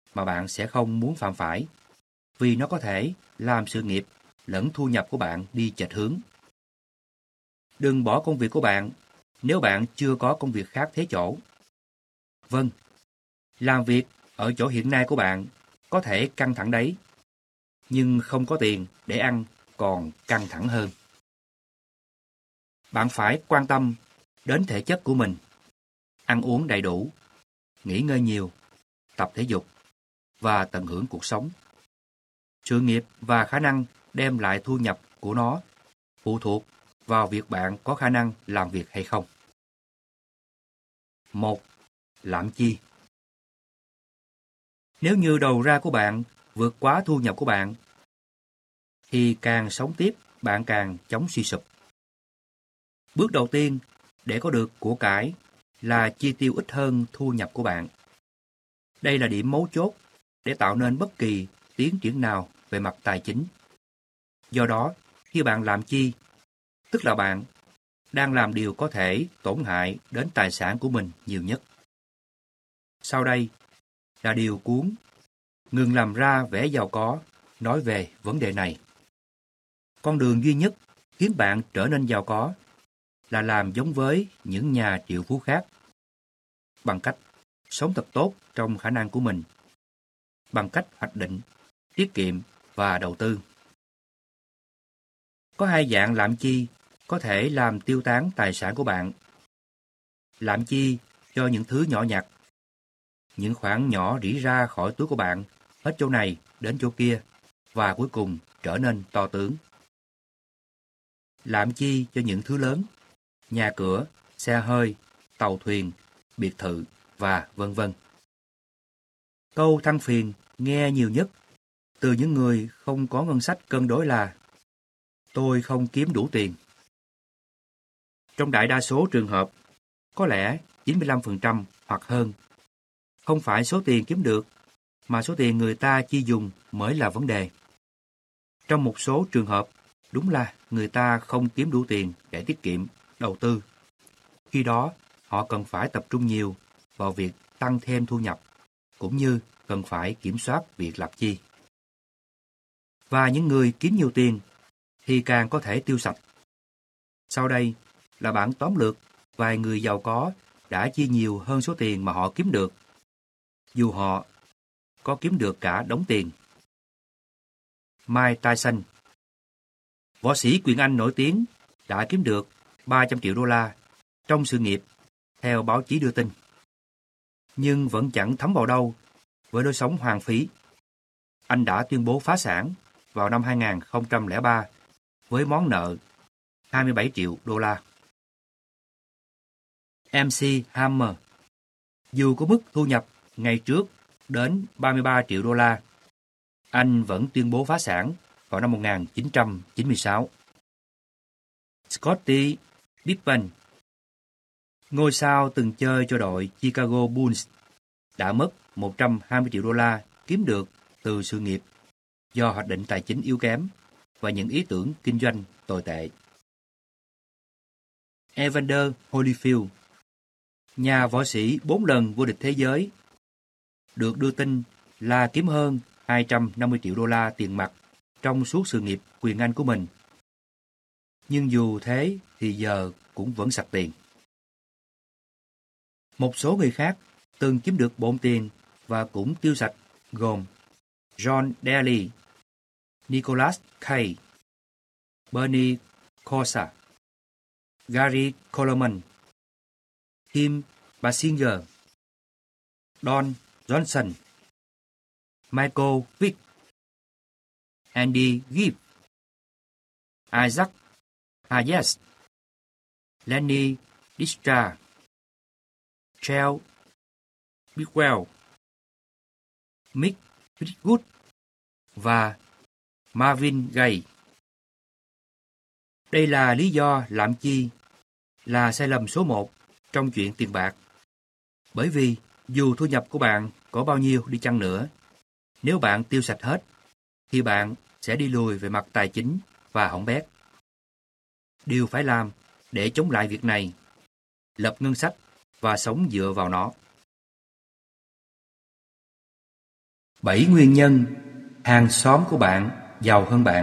mà bạn sẽ không muốn phạm phải, vì nó có thể làm sự nghiệp lẫn thu nhập của bạn đi chệch hướng. Đừng bỏ công việc của bạn nếu bạn chưa có công việc khác thế chỗ. Vâng, làm việc ở chỗ hiện nay của bạn có thể căng thẳng đấy, nhưng không có tiền để ăn còn căng thẳng hơn. Bạn phải quan tâm đến thể chất của mình, ăn uống đầy đủ, nghỉ ngơi nhiều, tập thể dục và tận hưởng cuộc sống. Sự nghiệp và khả năng đem lại thu nhập của nó phụ thuộc vào việc bạn có khả năng làm việc hay không. 1. Lạm chi. Nếu như đầu ra của bạn vượt quá thu nhập của bạn, thì càng sống tiếp, bạn càng chống suy sụp. Bước đầu tiên để có được của cải là chi tiêu ít hơn thu nhập của bạn. Đây là điểm mấu chốt để tạo nên bất kỳ tiến triển nào về mặt tài chính. Do đó, khi bạn lạm chi, tức là bạn đang làm điều có thể tổn hại đến tài sản của mình nhiều nhất. Sau đây là điều cuốn Ngừng làm ra vẻ giàu có nói về vấn đề này. Con đường duy nhất khiến bạn trở nên giàu có là làm giống với những nhà triệu phú khác, bằng cách sống thật tốt trong khả năng của mình, bằng cách hoạch định, tiết kiệm và đầu tư. Có hai dạng lạm chi có thể làm tiêu tán tài sản của bạn. Lạm chi cho những thứ nhỏ nhặt, những khoản nhỏ rỉ ra khỏi túi của bạn, hết chỗ này đến chỗ kia, và cuối cùng trở nên to tướng. Lạm chi cho những thứ lớn, nhà cửa, xe hơi, tàu thuyền, biệt thự và vân vân. Câu than phiền nghe nhiều nhất từ những người không có ngân sách cân đối là: tôi không kiếm đủ tiền. Trong đại đa số trường hợp, có lẽ 95% hoặc hơn, không phải số tiền kiếm được, mà số tiền người ta chi dùng mới là vấn đề. Trong một số trường hợp, đúng là người ta không kiếm đủ tiền để tiết kiệm, đầu tư. Khi đó, họ cần phải tập trung nhiều vào việc tăng thêm thu nhập, cũng như cần phải kiểm soát việc lạm chi. Và những người kiếm nhiều tiền thì càng có thể tiêu sạch. Sau đây là bản tóm lược vài người giàu có đã chi nhiều hơn số tiền mà họ kiếm được, dù họ có kiếm được cả đống tiền. Mike Tyson, võ sĩ quyền Anh nổi tiếng, đã kiếm được 300 triệu đô la trong sự nghiệp, theo báo chí đưa tin. Nhưng vẫn chẳng thấm vào đâu với lối sống hoang phí. Anh đã tuyên bố phá sản vào năm 2003 với món nợ 27 triệu đô la. MC Hammer, dù có mức thu nhập ngày trước đến 33 triệu đô la, anh vẫn tuyên bố phá sản vào năm 1996. Scottie Pippen, ngôi sao từng chơi cho đội Chicago Bulls, đã mất 120 triệu đô la kiếm được từ sự nghiệp do hoạch định tài chính yếu kém và những ý tưởng kinh doanh tồi tệ. Evander Holyfield, nhà võ sĩ 4 lần vô địch thế giới, được đưa tin là kiếm hơn 250 triệu đô la tiền mặt trong suốt sự nghiệp quyền Anh của mình. Nhưng dù thế thì giờ cũng vẫn sạch tiền. Một số người khác từng kiếm được bộn tiền và cũng tiêu sạch, gồm John Daly, Nicholas Kay, Bernie Kosar, Gary Coleman, Kim Basinger, Don Johnson, Michael Vick, Andy Gibb, Isaac Hayes, Lenny Dykstra, Chell Bigwell, Mick Fleetwood và Marvin Gaye. Đây là lý do lạm chi là sai lầm số 1 trong chuyện tiền bạc. Bởi vì dù thu nhập của bạn có bao nhiêu đi chăng nữa, nếu bạn tiêu sạch hết, thì bạn sẽ đi lùi về mặt tài chính và hỏng bét. Điều phải làm để chống lại việc này: lập ngân sách và sống dựa vào nó. 7 nguyên nhân hàng xóm của bạn giàu hơn bạn.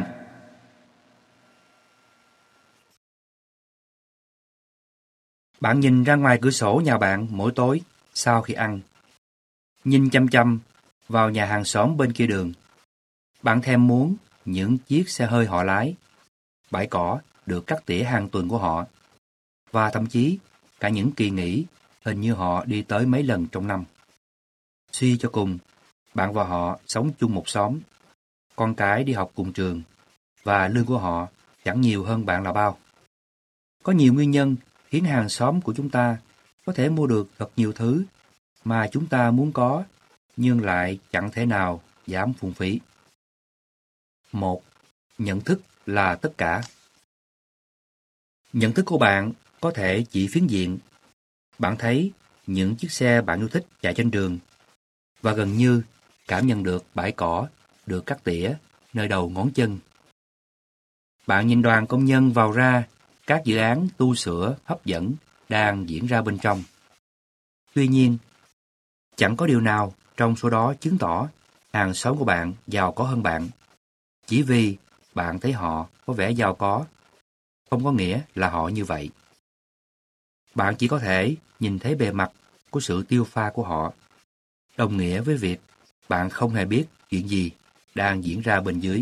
Bạn nhìn ra ngoài cửa sổ nhà bạn mỗi tối sau khi ăn. Nhìn chăm chăm vào nhà hàng xóm bên kia đường. Bạn thèm muốn những chiếc xe hơi họ lái, bãi cỏ được cắt tỉa hàng tuần của họ, và thậm chí cả những kỳ nghỉ hình như họ đi tới mấy lần trong năm. Suy cho cùng, bạn và họ sống chung một xóm, con cái đi học cùng trường, và lương của họ chẳng nhiều hơn bạn là bao. Có nhiều nguyên nhân khiến hàng xóm của chúng ta có thể mua được thật nhiều thứ mà chúng ta muốn có, nhưng lại chẳng thể nào dám phung phí. 1. Nhận thức là tất cả. Nhận thức của bạn có thể chỉ phiến diện. Bạn thấy những chiếc xe bạn yêu thích chạy trên đường và gần như cảm nhận được bãi cỏ được cắt tỉa nơi đầu ngón chân. Bạn nhìn đoàn công nhân vào ra các dự án tu sửa hấp dẫn đang diễn ra bên trong. Tuy nhiên, chẳng có điều nào trong số đó chứng tỏ hàng xóm của bạn giàu có hơn bạn. Chỉ vì bạn thấy họ có vẻ giàu có, không có nghĩa là họ như vậy. Bạn chỉ có thể nhìn thấy bề mặt của sự tiêu pha của họ, đồng nghĩa với việc bạn không hề biết chuyện gì đang diễn ra bên dưới.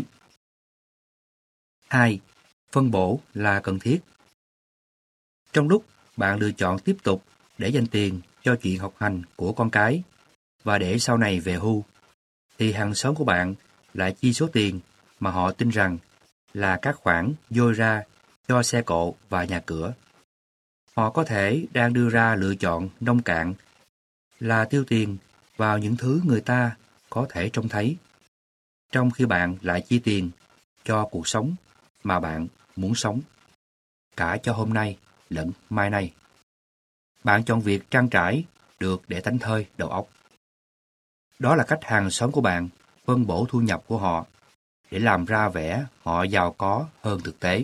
2. Phân bổ là cần thiết. Trong lúc bạn lựa chọn tiếp tục để dành tiền cho chuyện học hành của con cái và để sau này về hưu, thì hàng xóm của bạn lại chi số tiền mà họ tin rằng là các khoản dôi ra cho xe cộ và nhà cửa. Họ có thể đang đưa ra lựa chọn nông cạn là tiêu tiền vào những thứ người ta có thể trông thấy, trong khi bạn lại chi tiền cho cuộc sống mà bạn muốn sống, cả cho hôm nay lẫn mai nay. Bạn chọn việc trang trải được để thảnh thơi đầu óc. Đó là cách hàng xóm của bạn phân bổ thu nhập của họ để làm ra vẻ họ giàu có hơn thực tế.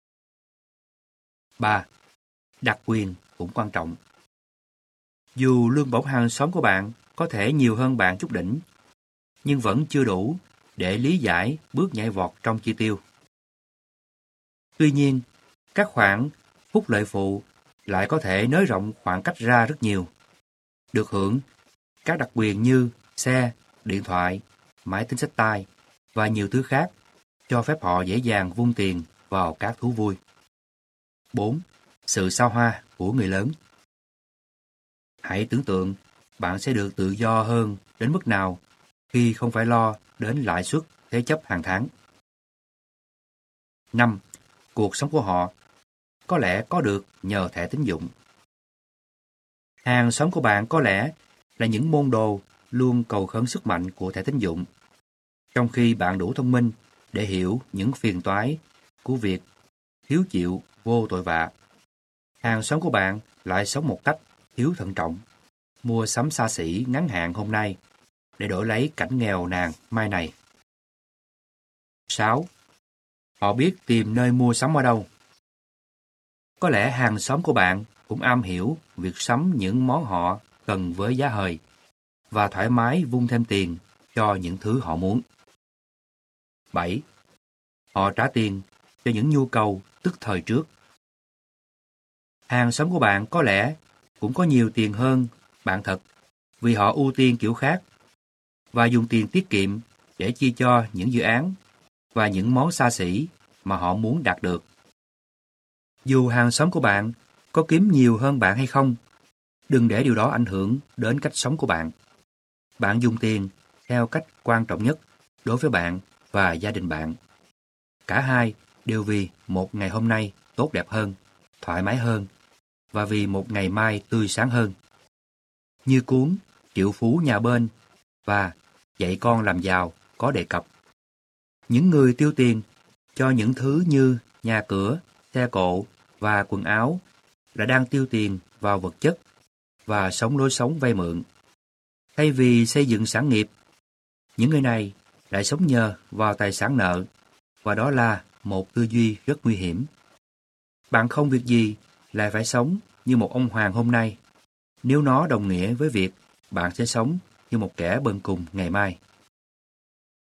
3. Đặc quyền cũng quan trọng. Dù lương bổng hàng xóm của bạn có thể nhiều hơn bạn chút đỉnh, nhưng vẫn chưa đủ để lý giải bước nhảy vọt trong chi tiêu. Tuy nhiên, các khoản phúc lợi phụ lại có thể nới rộng khoảng cách ra rất nhiều. Được hưởng các đặc quyền như xe, điện thoại, máy tính xách tay và nhiều thứ khác cho phép họ dễ dàng vung tiền vào các thú vui. 4. Sự xa hoa của người lớn. Hãy tưởng tượng bạn sẽ được tự do hơn đến mức nào khi không phải lo đến lãi suất thế chấp hàng tháng. 5. Cuộc sống của họ có lẽ có được nhờ thẻ tín dụng. Hàng xóm của bạn có lẽ là những môn đồ luôn cầu khấn sức mạnh của thẻ tín dụng, trong khi bạn đủ thông minh để hiểu những phiền toái của việc hiếu chịu vô tội vạ. Hàng xóm của bạn lại sống một cách thiếu thận trọng, mua sắm xa xỉ ngắn hạn hôm nay để đổi lấy cảnh nghèo nàn mai này. 6. Họ biết tìm nơi mua sắm ở đâu. Có lẽ hàng xóm của bạn cũng am hiểu việc sắm những món họ cần với giá hời và thoải mái vung thêm tiền cho những thứ họ muốn. 7. Họ trả tiền cho những nhu cầu tức thời trước. Hàng xóm của bạn có lẽ cũng có nhiều tiền hơn bạn thật vì họ ưu tiên kiểu khác và dùng tiền tiết kiệm để chi cho những dự án và những món xa xỉ mà họ muốn đạt được. Dù hàng xóm của bạn có kiếm nhiều hơn bạn hay không, đừng để điều đó ảnh hưởng đến cách sống của bạn. Bạn dùng tiền theo cách quan trọng nhất đối với bạn và gia đình bạn. Cả hai đều vì một ngày hôm nay tốt đẹp hơn, thoải mái hơn và vì một ngày mai tươi sáng hơn. Như cuốn Triệu Phú Nhà Bên và Dạy Con Làm Giàu có đề cập, những người tiêu tiền cho những thứ như nhà cửa, xe cộ và quần áo là đang tiêu tiền vào vật chất và sống lối sống vay mượn. Thay vì xây dựng sản nghiệp, những người này lại sống nhờ vào tài sản nợ, và đó là một tư duy rất nguy hiểm. Bạn không việc gì lại phải sống như một ông hoàng hôm nay, nếu nó đồng nghĩa với việc bạn sẽ sống như một kẻ bần cùng ngày mai.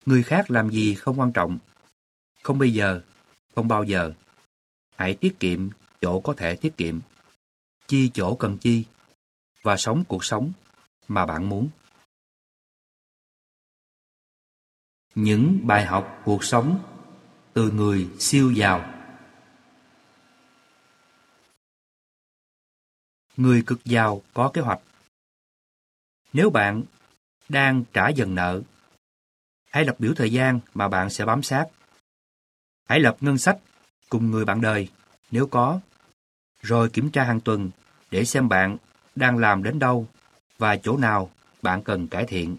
Người khác làm gì không quan trọng. Không bây giờ, không bao giờ. Hãy tiết kiệm chỗ có thể tiết kiệm, chi chỗ cần chi, và sống cuộc sống mà bạn muốn. Những bài học cuộc sống từ người siêu giàu. Người cực giàu có kế hoạch. Nếu bạn đang trả dần nợ, hãy lập biểu thời gian mà bạn sẽ bám sát. Hãy lập ngân sách cùng người bạn đời nếu có, rồi kiểm tra hàng tuần để xem bạn đang làm đến đâu và chỗ nào bạn cần cải thiện.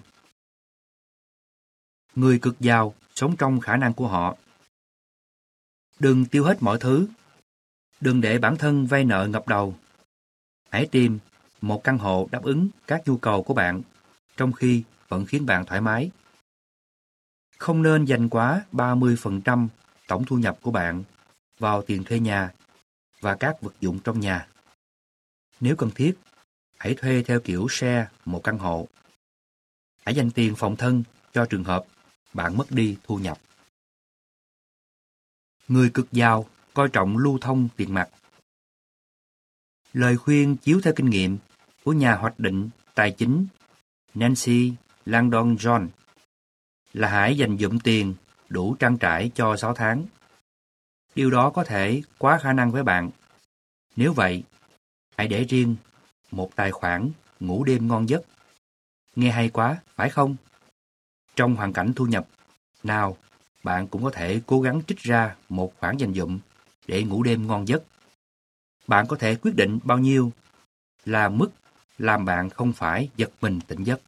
Người cực giàu sống trong khả năng của họ. Đừng tiêu hết mọi thứ. Đừng để bản thân vay nợ ngập đầu. Hãy tìm một căn hộ đáp ứng các nhu cầu của bạn, trong khi vẫn khiến bạn thoải mái. Không nên dành quá 30% tổng thu nhập của bạn vào tiền thuê nhà và các vật dụng trong nhà. Nếu cần thiết, hãy thuê theo kiểu share một căn hộ. Hãy dành tiền phòng thân cho trường hợp bạn mất đi thu nhập. Người cực giàu coi trọng lưu thông tiền mặt. Lời khuyên chiếu theo kinh nghiệm của nhà hoạch định tài chính Nancy Langdon John là hãy dành dụm tiền đủ trang trải cho 6 tháng. Điều đó có thể quá khả năng với bạn. Nếu vậy, hãy để riêng một tài khoản ngủ đêm ngon giấc. Nghe hay quá, phải không? Trong hoàn cảnh thu nhập nào, bạn cũng có thể cố gắng trích ra một khoản dành dụm để ngủ đêm ngon giấc. Bạn có thể quyết định bao nhiêu là mức làm bạn không phải giật mình tỉnh giấc.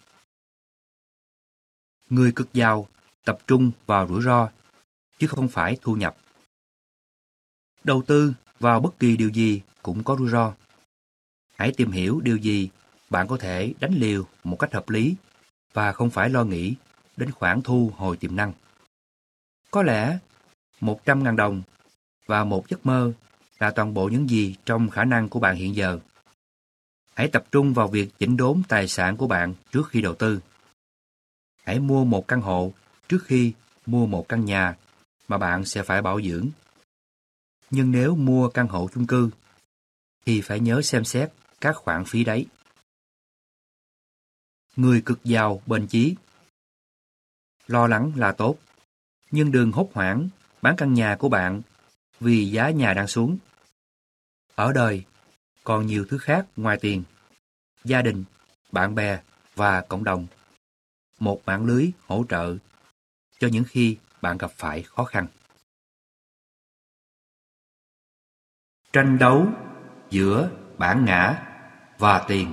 Người cực giàu tập trung vào rủi ro, chứ không phải thu nhập. Đầu tư vào bất kỳ điều gì cũng có rủi ro. Hãy tìm hiểu điều gì bạn có thể đánh liều một cách hợp lý và không phải lo nghĩ đến khoản thu hồi tiềm năng. Có lẽ 100.000 đồng và một giấc mơ là toàn bộ những gì trong khả năng của bạn hiện giờ. Hãy tập trung vào việc chỉnh đốn tài sản của bạn trước khi đầu tư. Hãy mua một căn hộ trước khi mua một căn nhà mà bạn sẽ phải bảo dưỡng. Nhưng nếu mua căn hộ chung cư, thì phải nhớ xem xét các khoản phí đấy. Người cực giàu bền chí. Lo lắng là tốt, nhưng đừng hốt hoảng bán căn nhà của bạn vì giá nhà đang xuống. Ở đời còn nhiều thứ khác ngoài tiền, gia đình, bạn bè và cộng đồng. Một mạng lưới hỗ trợ cho những khi bạn gặp phải khó khăn. Tranh đấu giữa bản ngã và tiền.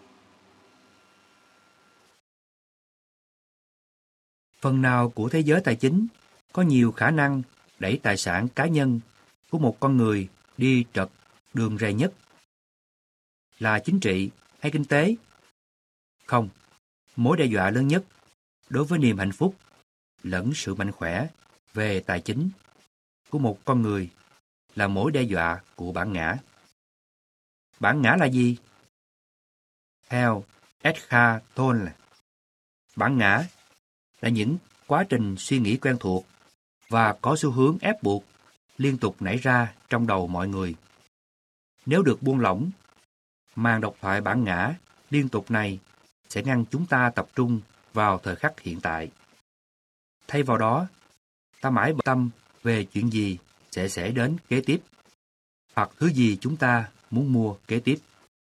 Phần nào của thế giới tài chính có nhiều khả năng đẩy tài sản cá nhân của một con người đi trật đường ray nhất? Là chính trị hay kinh tế? Không, mối đe dọa lớn nhất đối với niềm hạnh phúc lẫn sự mạnh khỏe về tài chính của một con người là mối đe dọa của bản ngã. Bản ngã là gì? Theo Eckhart Tolle, bản ngã là những quá trình suy nghĩ quen thuộc và có xu hướng ép buộc liên tục nảy ra trong đầu mọi người. Nếu được buông lỏng, màn độc thoại bản ngã liên tục này sẽ ngăn chúng ta tập trung vào thời khắc hiện tại. Thay vào đó, ta mãi bận tâm về chuyện gì sẽ xảy đến kế tiếp, hoặc thứ gì chúng ta muốn mua kế tiếp.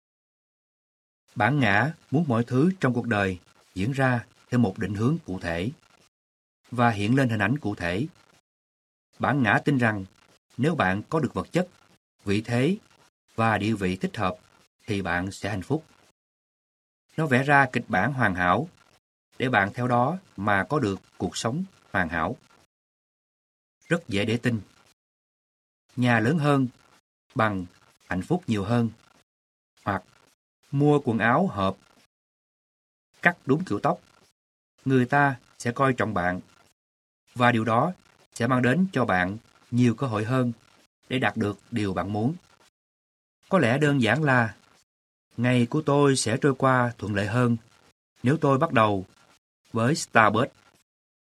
Bản ngã muốn mọi thứ trong cuộc đời diễn ra theo một định hướng cụ thể và hiện lên hình ảnh cụ thể. Bản ngã tin rằng nếu bạn có được vật chất, vị thế và địa vị thích hợp thì bạn sẽ hạnh phúc. Nó vẽ ra kịch bản hoàn hảo để bạn theo đó mà có được cuộc sống hoàn hảo. Rất dễ để tin. Nhà lớn hơn bằng hạnh phúc nhiều hơn, hoặc mua quần áo hợp, cắt đúng kiểu tóc, người ta sẽ coi trọng bạn, và điều đó sẽ mang đến cho bạn nhiều cơ hội hơn để đạt được điều bạn muốn. Có lẽ đơn giản là ngày của tôi sẽ trôi qua thuận lợi hơn nếu tôi bắt đầu với Starbucks.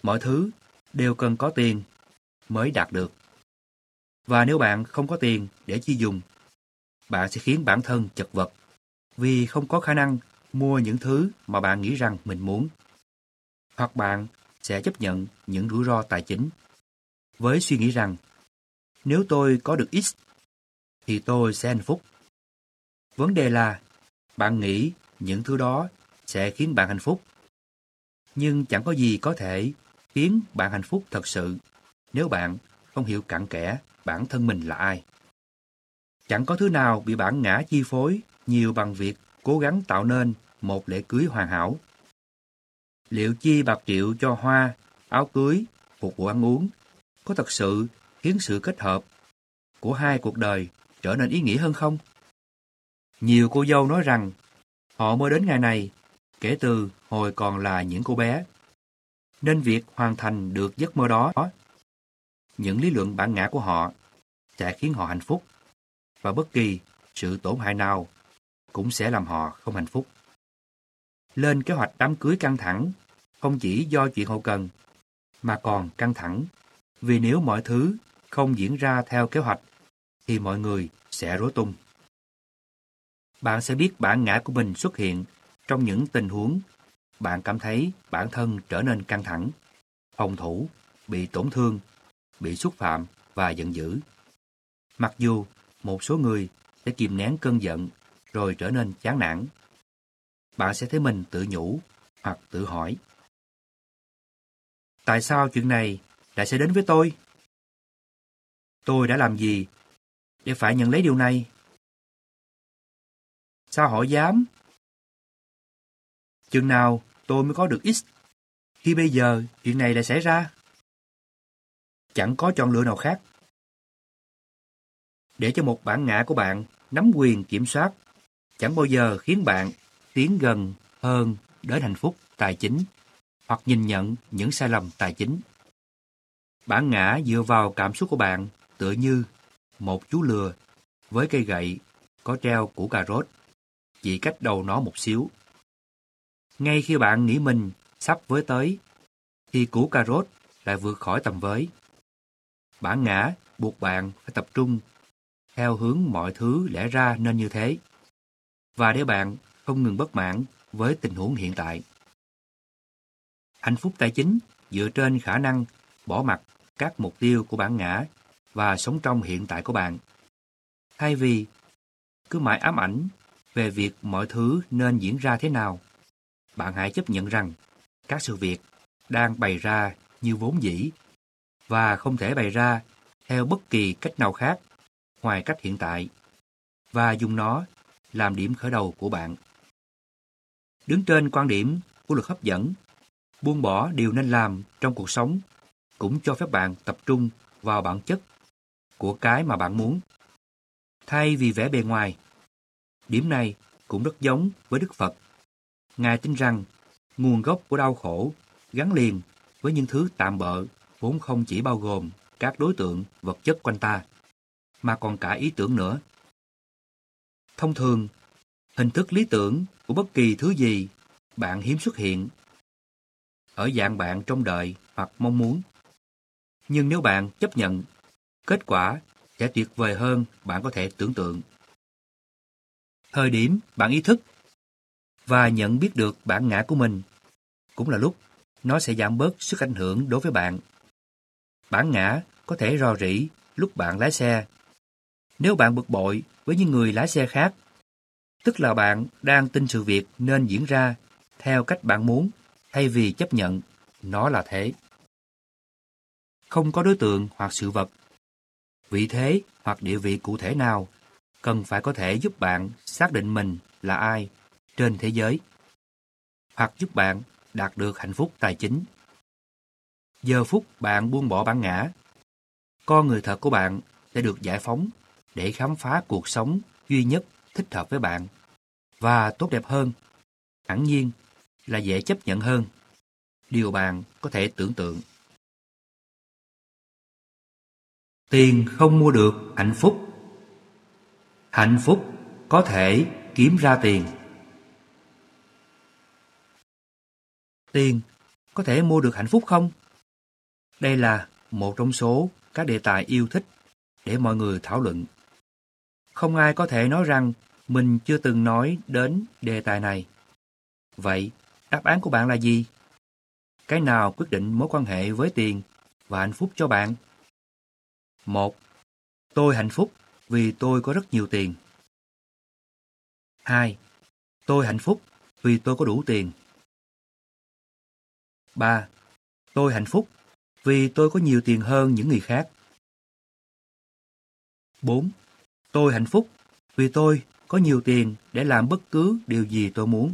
mọi thứ đều cần có tiền mới đạt được. Và nếu bạn không có tiền để chi dùng, bạn sẽ khiến bản thân chật vật vì không có khả năng mua những thứ mà bạn nghĩ rằng mình muốn. Hoặc bạn sẽ chấp nhận những rủi ro tài chính với suy nghĩ rằng nếu tôi có được X thì tôi sẽ hạnh phúc. Vấn đề là bạn nghĩ những thứ đó sẽ khiến bạn hạnh phúc. Nhưng chẳng có gì có thể khiến bạn hạnh phúc thật sự nếu bạn không hiểu cặn kẽ bản thân mình là ai. Chẳng có thứ nào bị bản ngã chi phối nhiều bằng việc cố gắng tạo nên một lễ cưới hoàn hảo. Liệu chi bạc triệu cho hoa, áo cưới, phục vụ ăn uống có thật sự khiến sự kết hợp của hai cuộc đời trở nên ý nghĩa hơn không? Nhiều cô dâu nói rằng họ mơ đến ngày này kể từ hồi còn là những cô bé. Nên việc hoàn thành được giấc mơ đó, những lý luận bản ngã của họ sẽ khiến họ hạnh phúc, và bất kỳ sự tổn hại nào cũng sẽ làm họ không hạnh phúc. Lên kế hoạch đám cưới căng thẳng không chỉ do chuyện hậu cần, mà còn căng thẳng vì nếu mọi thứ không diễn ra theo kế hoạch thì mọi người sẽ rối tung. Bạn sẽ biết bản ngã của mình xuất hiện trong những tình huống bạn cảm thấy bản thân trở nên căng thẳng, phòng thủ, bị tổn thương, bị xúc phạm và giận dữ. Mặc dù một số người sẽ kìm nén cơn giận rồi trở nên chán nản, bạn sẽ thấy mình tự nhủ hoặc tự hỏi: tại sao chuyện này lại sẽ đến với tôi? Tôi đã làm gì để phải nhận lấy điều này? Sao họ dám? Chừng nào tôi mới có được X khi bây giờ chuyện này lại xảy ra? Chẳng có chọn lựa nào khác. Để cho một bản ngã của bạn nắm quyền kiểm soát chẳng bao giờ khiến bạn tiến gần hơn đến hạnh phúc tài chính hoặc nhìn nhận những sai lầm tài chính. Bản ngã dựa vào cảm xúc của bạn tựa như một chú lừa với cây gậy có treo củ cà rốt chỉ cách đầu nó một xíu. Ngay khi bạn nghĩ mình sắp với tới thì củ cà rốt lại vượt khỏi tầm với. Bản ngã buộc bạn phải tập trung theo hướng mọi thứ lẽ ra nên như thế, và để bạn không ngừng bất mãn với tình huống hiện tại. Hạnh phúc tài chính dựa trên khả năng bỏ mặc các mục tiêu của bản ngã và sống trong hiện tại của bạn. Thay vì cứ mãi ám ảnh về việc mọi thứ nên diễn ra thế nào, bạn hãy chấp nhận rằng các sự việc đang bày ra như vốn dĩ và không thể bày ra theo bất kỳ cách nào khác ngoài cách hiện tại, và dùng nó làm điểm khởi đầu của bạn. Đứng trên quan điểm của luật hấp dẫn, buông bỏ điều nên làm trong cuộc sống cũng cho phép bạn tập trung vào bản chất của cái mà bạn muốn, thay vì vẻ bề ngoài. Điểm này cũng rất giống với Đức Phật. Ngài tin rằng nguồn gốc của đau khổ gắn liền với những thứ tạm bợ vốn không chỉ bao gồm các đối tượng vật chất quanh ta, mà còn cả ý tưởng nữa. Thông thường, hình thức lý tưởng của bất kỳ thứ gì bạn hiếm xuất hiện ở dạng bạn trông đợi hoặc mong muốn. Nhưng nếu bạn chấp nhận, kết quả sẽ tuyệt vời hơn bạn có thể tưởng tượng. Thời điểm bạn ý thức và nhận biết được bản ngã của mình cũng là lúc nó sẽ giảm bớt sức ảnh hưởng đối với bạn. Bản ngã có thể rò rỉ lúc bạn lái xe. Nếu bạn bực bội với những người lái xe khác, tức là bạn đang tin sự việc nên diễn ra theo cách bạn muốn thay vì chấp nhận nó là thế. Không có đối tượng hoặc sự vật, vị thế hoặc địa vị cụ thể nào cần phải có thể giúp bạn xác định mình là ai trên thế giới, hoặc giúp bạn đạt được hạnh phúc tài chính. Giờ phút bạn buông bỏ bản ngã, con người thật của bạn sẽ được giải phóng để khám phá cuộc sống duy nhất thích hợp với bạn và tốt đẹp hơn, hẳn nhiên là dễ chấp nhận hơn điều bạn có thể tưởng tượng. Tiền không mua được hạnh phúc. Hạnh phúc có thể kiếm ra tiền. Tiền có thể mua được hạnh phúc không? Đây là một trong số các đề tài yêu thích để mọi người thảo luận. Không ai có thể nói rằng mình chưa từng nói đến đề tài này. Vậy, đáp án của bạn là gì? Cái nào quyết định mối quan hệ với tiền và hạnh phúc cho bạn? 1. Tôi hạnh phúc vì tôi có rất nhiều tiền. 2. Tôi hạnh phúc vì tôi có đủ tiền. 3. Tôi hạnh phúc vì tôi có nhiều tiền hơn những người khác. 4. Tôi hạnh phúc vì tôi có nhiều tiền để làm bất cứ điều gì tôi muốn.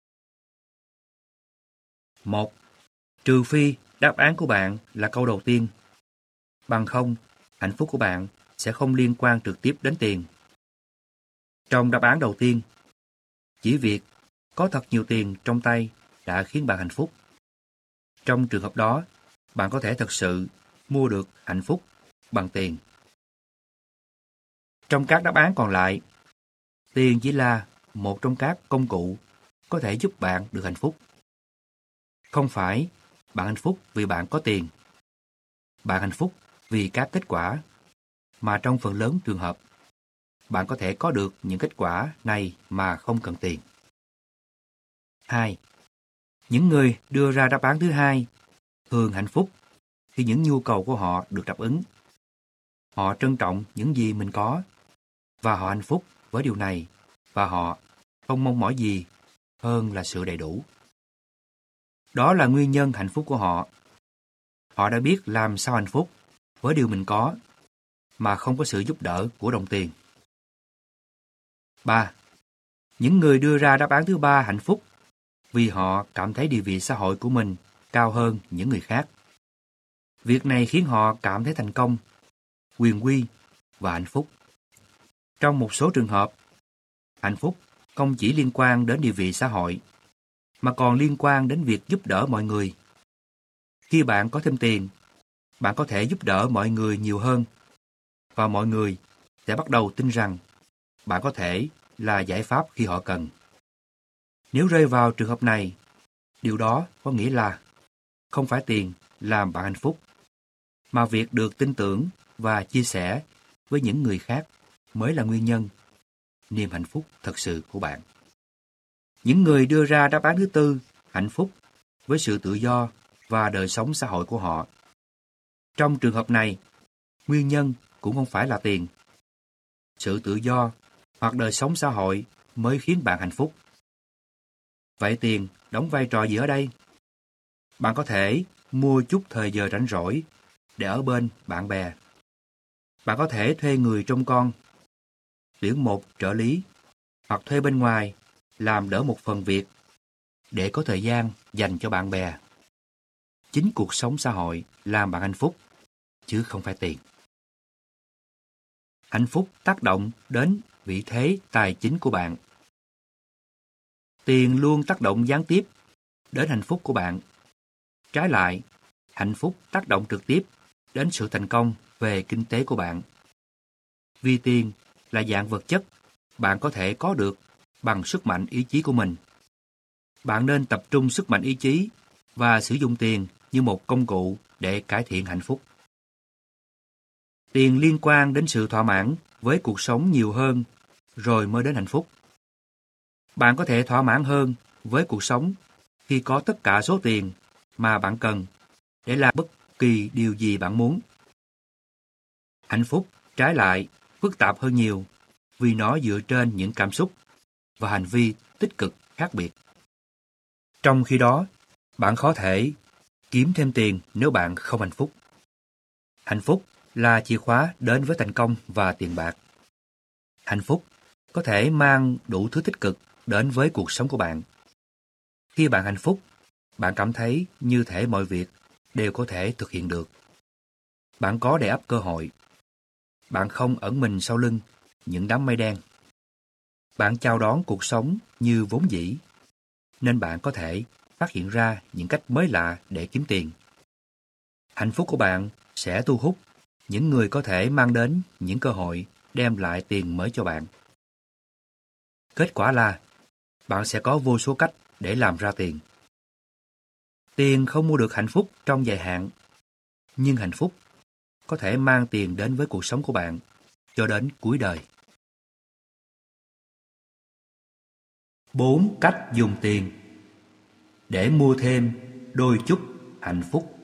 1. Trừ phi đáp án của bạn là câu đầu tiên. Bằng không, hạnh phúc của bạn sẽ không liên quan trực tiếp đến tiền. Trong đáp án đầu tiên, chỉ việc có thật nhiều tiền trong tay đã khiến bạn hạnh phúc. Trong trường hợp đó, bạn có thể thật sự mua được hạnh phúc bằng tiền. Trong các đáp án còn lại, tiền chỉ là một trong các công cụ có thể giúp bạn được hạnh phúc. Không phải bạn hạnh phúc vì bạn có tiền. Bạn hạnh phúc vì các kết quả, mà trong phần lớn trường hợp, bạn có thể có được những kết quả này mà không cần tiền. 2. Những người đưa ra đáp án thứ hai thường hạnh phúc khi những nhu cầu của họ được đáp ứng. Họ trân trọng những gì mình có, và họ hạnh phúc với điều này, và họ không mong mỏi gì hơn là sự đầy đủ. Đó là nguyên nhân hạnh phúc của họ. Họ đã biết làm sao hạnh phúc với điều mình có, mà không có sự giúp đỡ của đồng tiền. 3. Những người đưa ra đáp án thứ ba hạnh phúc vì họ cảm thấy địa vị xã hội của mình cao hơn những người khác. Việc này khiến họ cảm thấy thành công, quyền uy và hạnh phúc. Trong một số trường hợp, hạnh phúc không chỉ liên quan đến địa vị xã hội, mà còn liên quan đến việc giúp đỡ mọi người. Khi bạn có thêm tiền, bạn có thể giúp đỡ mọi người nhiều hơn, và mọi người sẽ bắt đầu tin rằng bạn có thể là giải pháp khi họ cần. Nếu rơi vào trường hợp này, điều đó có nghĩa là không phải tiền làm bạn hạnh phúc, mà việc được tin tưởng và chia sẻ với những người khác mới là nguyên nhân, niềm hạnh phúc thật sự của bạn. Những người đưa ra đáp án thứ tư hạnh phúc với sự tự do và đời sống xã hội của họ. Trong trường hợp này, nguyên nhân cũng không phải là tiền. Sự tự do hoặc đời sống xã hội mới khiến bạn hạnh phúc. Vậy tiền đóng vai trò gì ở đây? Bạn có thể mua chút thời giờ rảnh rỗi để ở bên bạn bè. Bạn có thể thuê người trông con, tuyển một trợ lý, hoặc thuê bên ngoài làm đỡ một phần việc để có thời gian dành cho bạn bè. Chính cuộc sống xã hội làm bạn hạnh phúc, chứ không phải tiền. Hạnh phúc tác động đến vị thế tài chính của bạn. Tiền luôn tác động gián tiếp đến hạnh phúc của bạn. Trái lại, hạnh phúc tác động trực tiếp đến sự thành công về kinh tế của bạn. Vì tiền là dạng vật chất bạn có thể có được bằng sức mạnh ý chí của mình. Bạn nên tập trung sức mạnh ý chí và sử dụng tiền như một công cụ để cải thiện hạnh phúc. Tiền liên quan đến sự thỏa mãn với cuộc sống nhiều hơn, rồi mới đến hạnh phúc. Bạn có thể thỏa mãn hơn với cuộc sống khi có tất cả số tiền mà bạn cần để làm bất kỳ điều gì bạn muốn. Hạnh phúc, trái lại, phức tạp hơn nhiều vì nó dựa trên những cảm xúc và hành vi tích cực khác biệt. Trong khi đó, bạn khó thể kiếm thêm tiền nếu bạn không hạnh phúc. Hạnh phúc là chìa khóa đến với thành công và tiền bạc. Hạnh phúc có thể mang đủ thứ tích cực đến với cuộc sống của bạn. Khi bạn hạnh phúc, bạn cảm thấy như thể mọi việc đều có thể thực hiện được. Bạn có đầy ắp cơ hội. Bạn không ẩn mình sau lưng những đám mây đen. Bạn chào đón cuộc sống như vốn dĩ, nên bạn có thể phát hiện ra những cách mới lạ để kiếm tiền. Hạnh phúc của bạn sẽ thu hút những người có thể mang đến những cơ hội đem lại tiền mới cho bạn. Kết quả là bạn sẽ có vô số cách để làm ra tiền. Tiền không mua được hạnh phúc trong dài hạn, Nhưng hạnh phúc có thể mang tiền đến với cuộc sống của bạn cho đến cuối đời. 4 cách dùng tiền để mua thêm đôi chút hạnh phúc.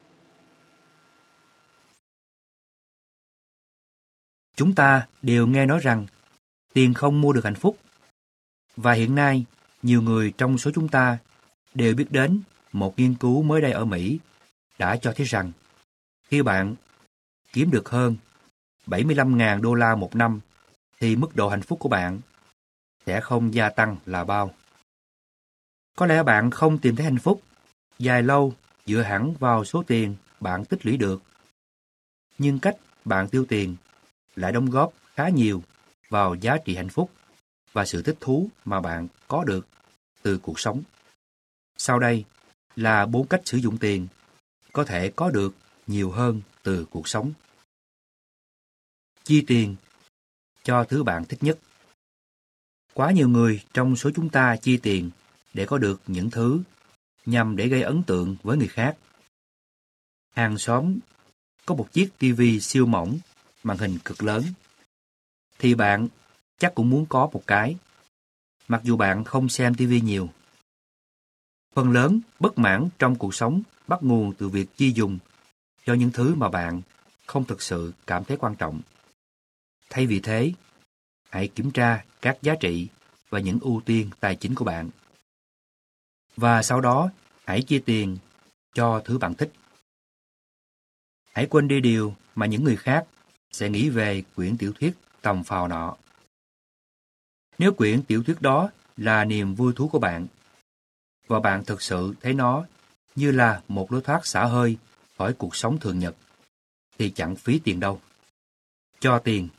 Chúng ta đều nghe nói rằng tiền không mua được hạnh phúc. Và hiện nay, nhiều người trong số chúng ta đều biết đến một nghiên cứu mới đây ở Mỹ đã cho thấy rằng khi bạn kiếm được hơn 75.000 đô la một năm thì mức độ hạnh phúc của bạn sẽ không gia tăng là bao. Có lẽ bạn không tìm thấy hạnh phúc dài lâu dựa hẳn vào số tiền bạn tích lũy được. Nhưng cách bạn tiêu tiền lại đóng góp khá nhiều vào giá trị hạnh phúc và sự thích thú mà bạn có được từ cuộc sống. Sau đây là 4 cách sử dụng tiền có thể có được nhiều hơn từ cuộc sống. Chi tiền cho thứ bạn thích nhất. Quá nhiều người trong số chúng ta chi tiền để có được những thứ nhằm để gây ấn tượng với người khác. Hàng xóm có một chiếc tivi siêu mỏng, màn hình cực lớn, thì bạn chắc cũng muốn có một cái, mặc dù bạn không xem tivi nhiều. Phần lớn bất mãn trong cuộc sống bắt nguồn từ việc chi dùng cho những thứ mà bạn không thực sự cảm thấy quan trọng. Thay vì thế, hãy kiểm tra các giá trị và những ưu tiên tài chính của bạn. Và sau đó, hãy chia tiền cho thứ bạn thích. Hãy quên đi điều mà những người khác sẽ nghĩ về quyển tiểu thuyết tầm phào nọ. Nếu quyển tiểu thuyết đó là niềm vui thú của bạn, và bạn thực sự thấy nó như là một lối thoát xả hơi khỏi cuộc sống thường nhật, thì chẳng phí tiền đâu. Cho tiền.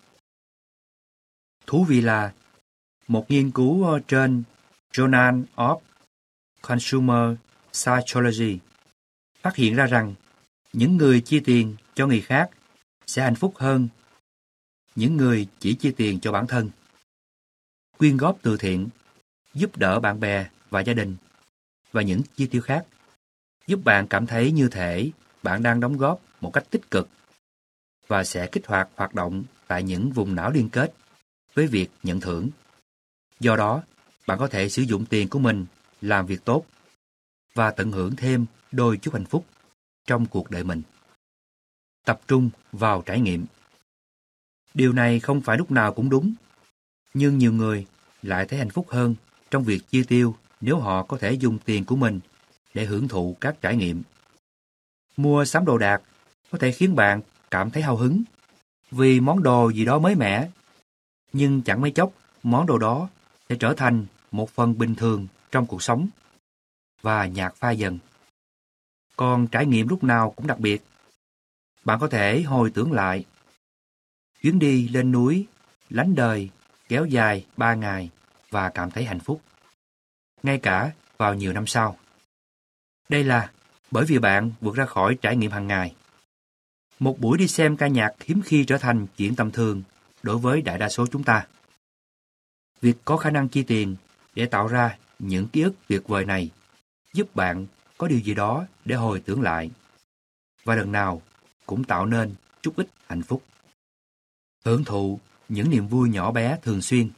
Thú vị là một nghiên cứu trên Journal of Consumer Psychology phát hiện ra rằng những người chi tiền cho người khác sẽ hạnh phúc hơn những người chỉ chi tiền cho bản thân. Quyên góp từ thiện, giúp đỡ bạn bè và gia đình và những chi tiêu khác giúp bạn cảm thấy như thể bạn đang đóng góp một cách tích cực và sẽ kích hoạt hoạt động tại những vùng não liên kết với việc nhận thưởng. Do đó, bạn có thể sử dụng tiền của mình làm việc tốt và tận hưởng thêm đôi chút hạnh phúc trong cuộc đời mình. Tập trung vào trải nghiệm. Điều này không phải lúc nào cũng đúng, nhưng nhiều người lại thấy hạnh phúc hơn trong việc chi tiêu nếu họ có thể dùng tiền của mình để hưởng thụ các trải nghiệm. Mua sắm đồ đạc có thể khiến bạn cảm thấy hào hứng vì món đồ gì đó mới mẻ, nhưng chẳng mấy chốc món đồ đó sẽ trở thành một phần bình thường trong cuộc sống và nhạt phai dần. Còn trải nghiệm lúc nào cũng đặc biệt. Bạn có thể hồi tưởng lại chuyến đi lên núi, lánh đời, kéo dài 3 ngày và cảm thấy hạnh phúc, ngay cả vào nhiều năm sau. Đây là bởi vì bạn vượt ra khỏi trải nghiệm hàng ngày. Một buổi đi xem ca nhạc hiếm khi trở thành chuyện tầm thường đối với đại đa số chúng ta. Việc có khả năng chi tiền để tạo ra những ký ức tuyệt vời này giúp bạn có điều gì đó để hồi tưởng lại, và lần nào cũng tạo nên chút ít hạnh phúc. Hưởng thụ những niềm vui nhỏ bé thường xuyên.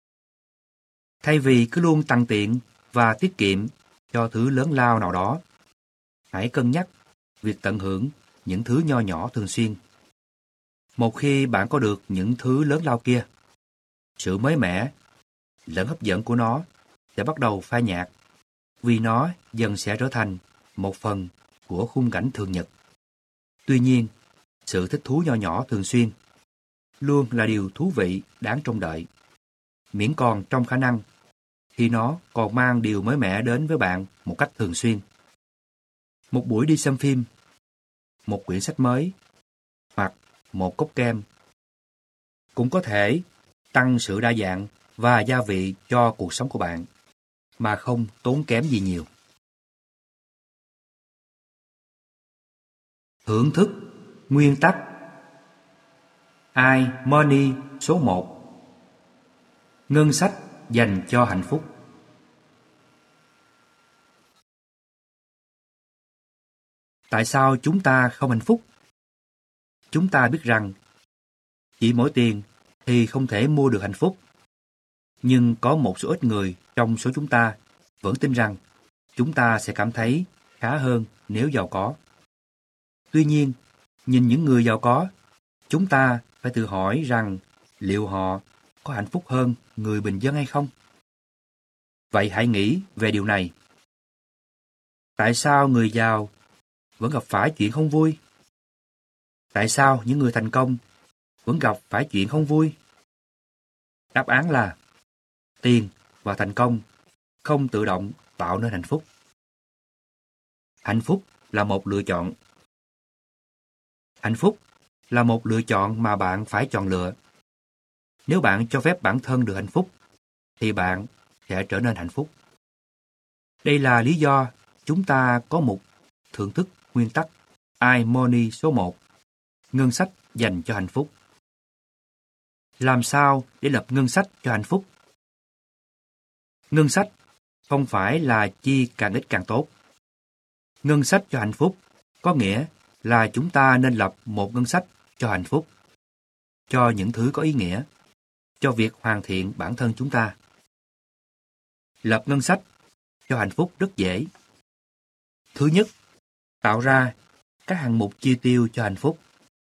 Thay vì cứ luôn tăng tiện và tiết kiệm cho thứ lớn lao nào đó, hãy cân nhắc việc tận hưởng những thứ nho nhỏ thường xuyên. Một khi bạn có được những thứ lớn lao kia, sự mới mẻ lẫn hấp dẫn của nó sẽ bắt đầu phai nhạt, vì nó dần sẽ trở thành một phần của khung cảnh thường nhật. Tuy nhiên, sự thích thú nho nhỏ thường xuyên luôn là điều thú vị đáng trông đợi, miễn còn trong khả năng thì nó còn mang điều mới mẻ đến với bạn một cách thường xuyên. Một buổi đi xem phim, một quyển sách mới hoặc một cốc kem cũng có thể tăng sự đa dạng và gia vị cho cuộc sống của bạn mà không tốn kém gì nhiều. Thưởng thức nguyên tắc I-Money số 1. Ngân sách dành cho hạnh phúc. Tại sao chúng ta không hạnh phúc? Chúng ta biết rằng chỉ mỗi tiền thì không thể mua được hạnh phúc. Nhưng có một số ít người trong số chúng ta vẫn tin rằng chúng ta sẽ cảm thấy khá hơn nếu giàu có. Tuy nhiên, nhìn những người giàu có, chúng ta phải tự hỏi rằng liệu họ có hạnh phúc hơn người bình dân hay không? Vậy hãy nghĩ về điều này. Tại sao người giàu vẫn gặp phải chuyện không vui? Tại sao những người thành công vẫn gặp phải chuyện không vui? Đáp án là tiền và thành công không tự động tạo nên hạnh phúc. Hạnh phúc là một lựa chọn. Hạnh phúc là một lựa chọn mà bạn phải chọn lựa. Nếu bạn cho phép bản thân được hạnh phúc, thì bạn sẽ trở nên hạnh phúc. Đây là lý do chúng ta có một thưởng thức nguyên tắc iMoney số 1, ngân sách dành cho hạnh phúc. Làm sao để lập ngân sách cho hạnh phúc? Ngân sách không phải là chi càng ít càng tốt. Ngân sách cho hạnh phúc có nghĩa là chúng ta nên lập một ngân sách cho hạnh phúc, cho những thứ có ý nghĩa, cho việc hoàn thiện bản thân chúng ta. Lập ngân sách cho hạnh phúc rất dễ. Thứ nhất, tạo ra các hạng mục chi tiêu cho hạnh phúc.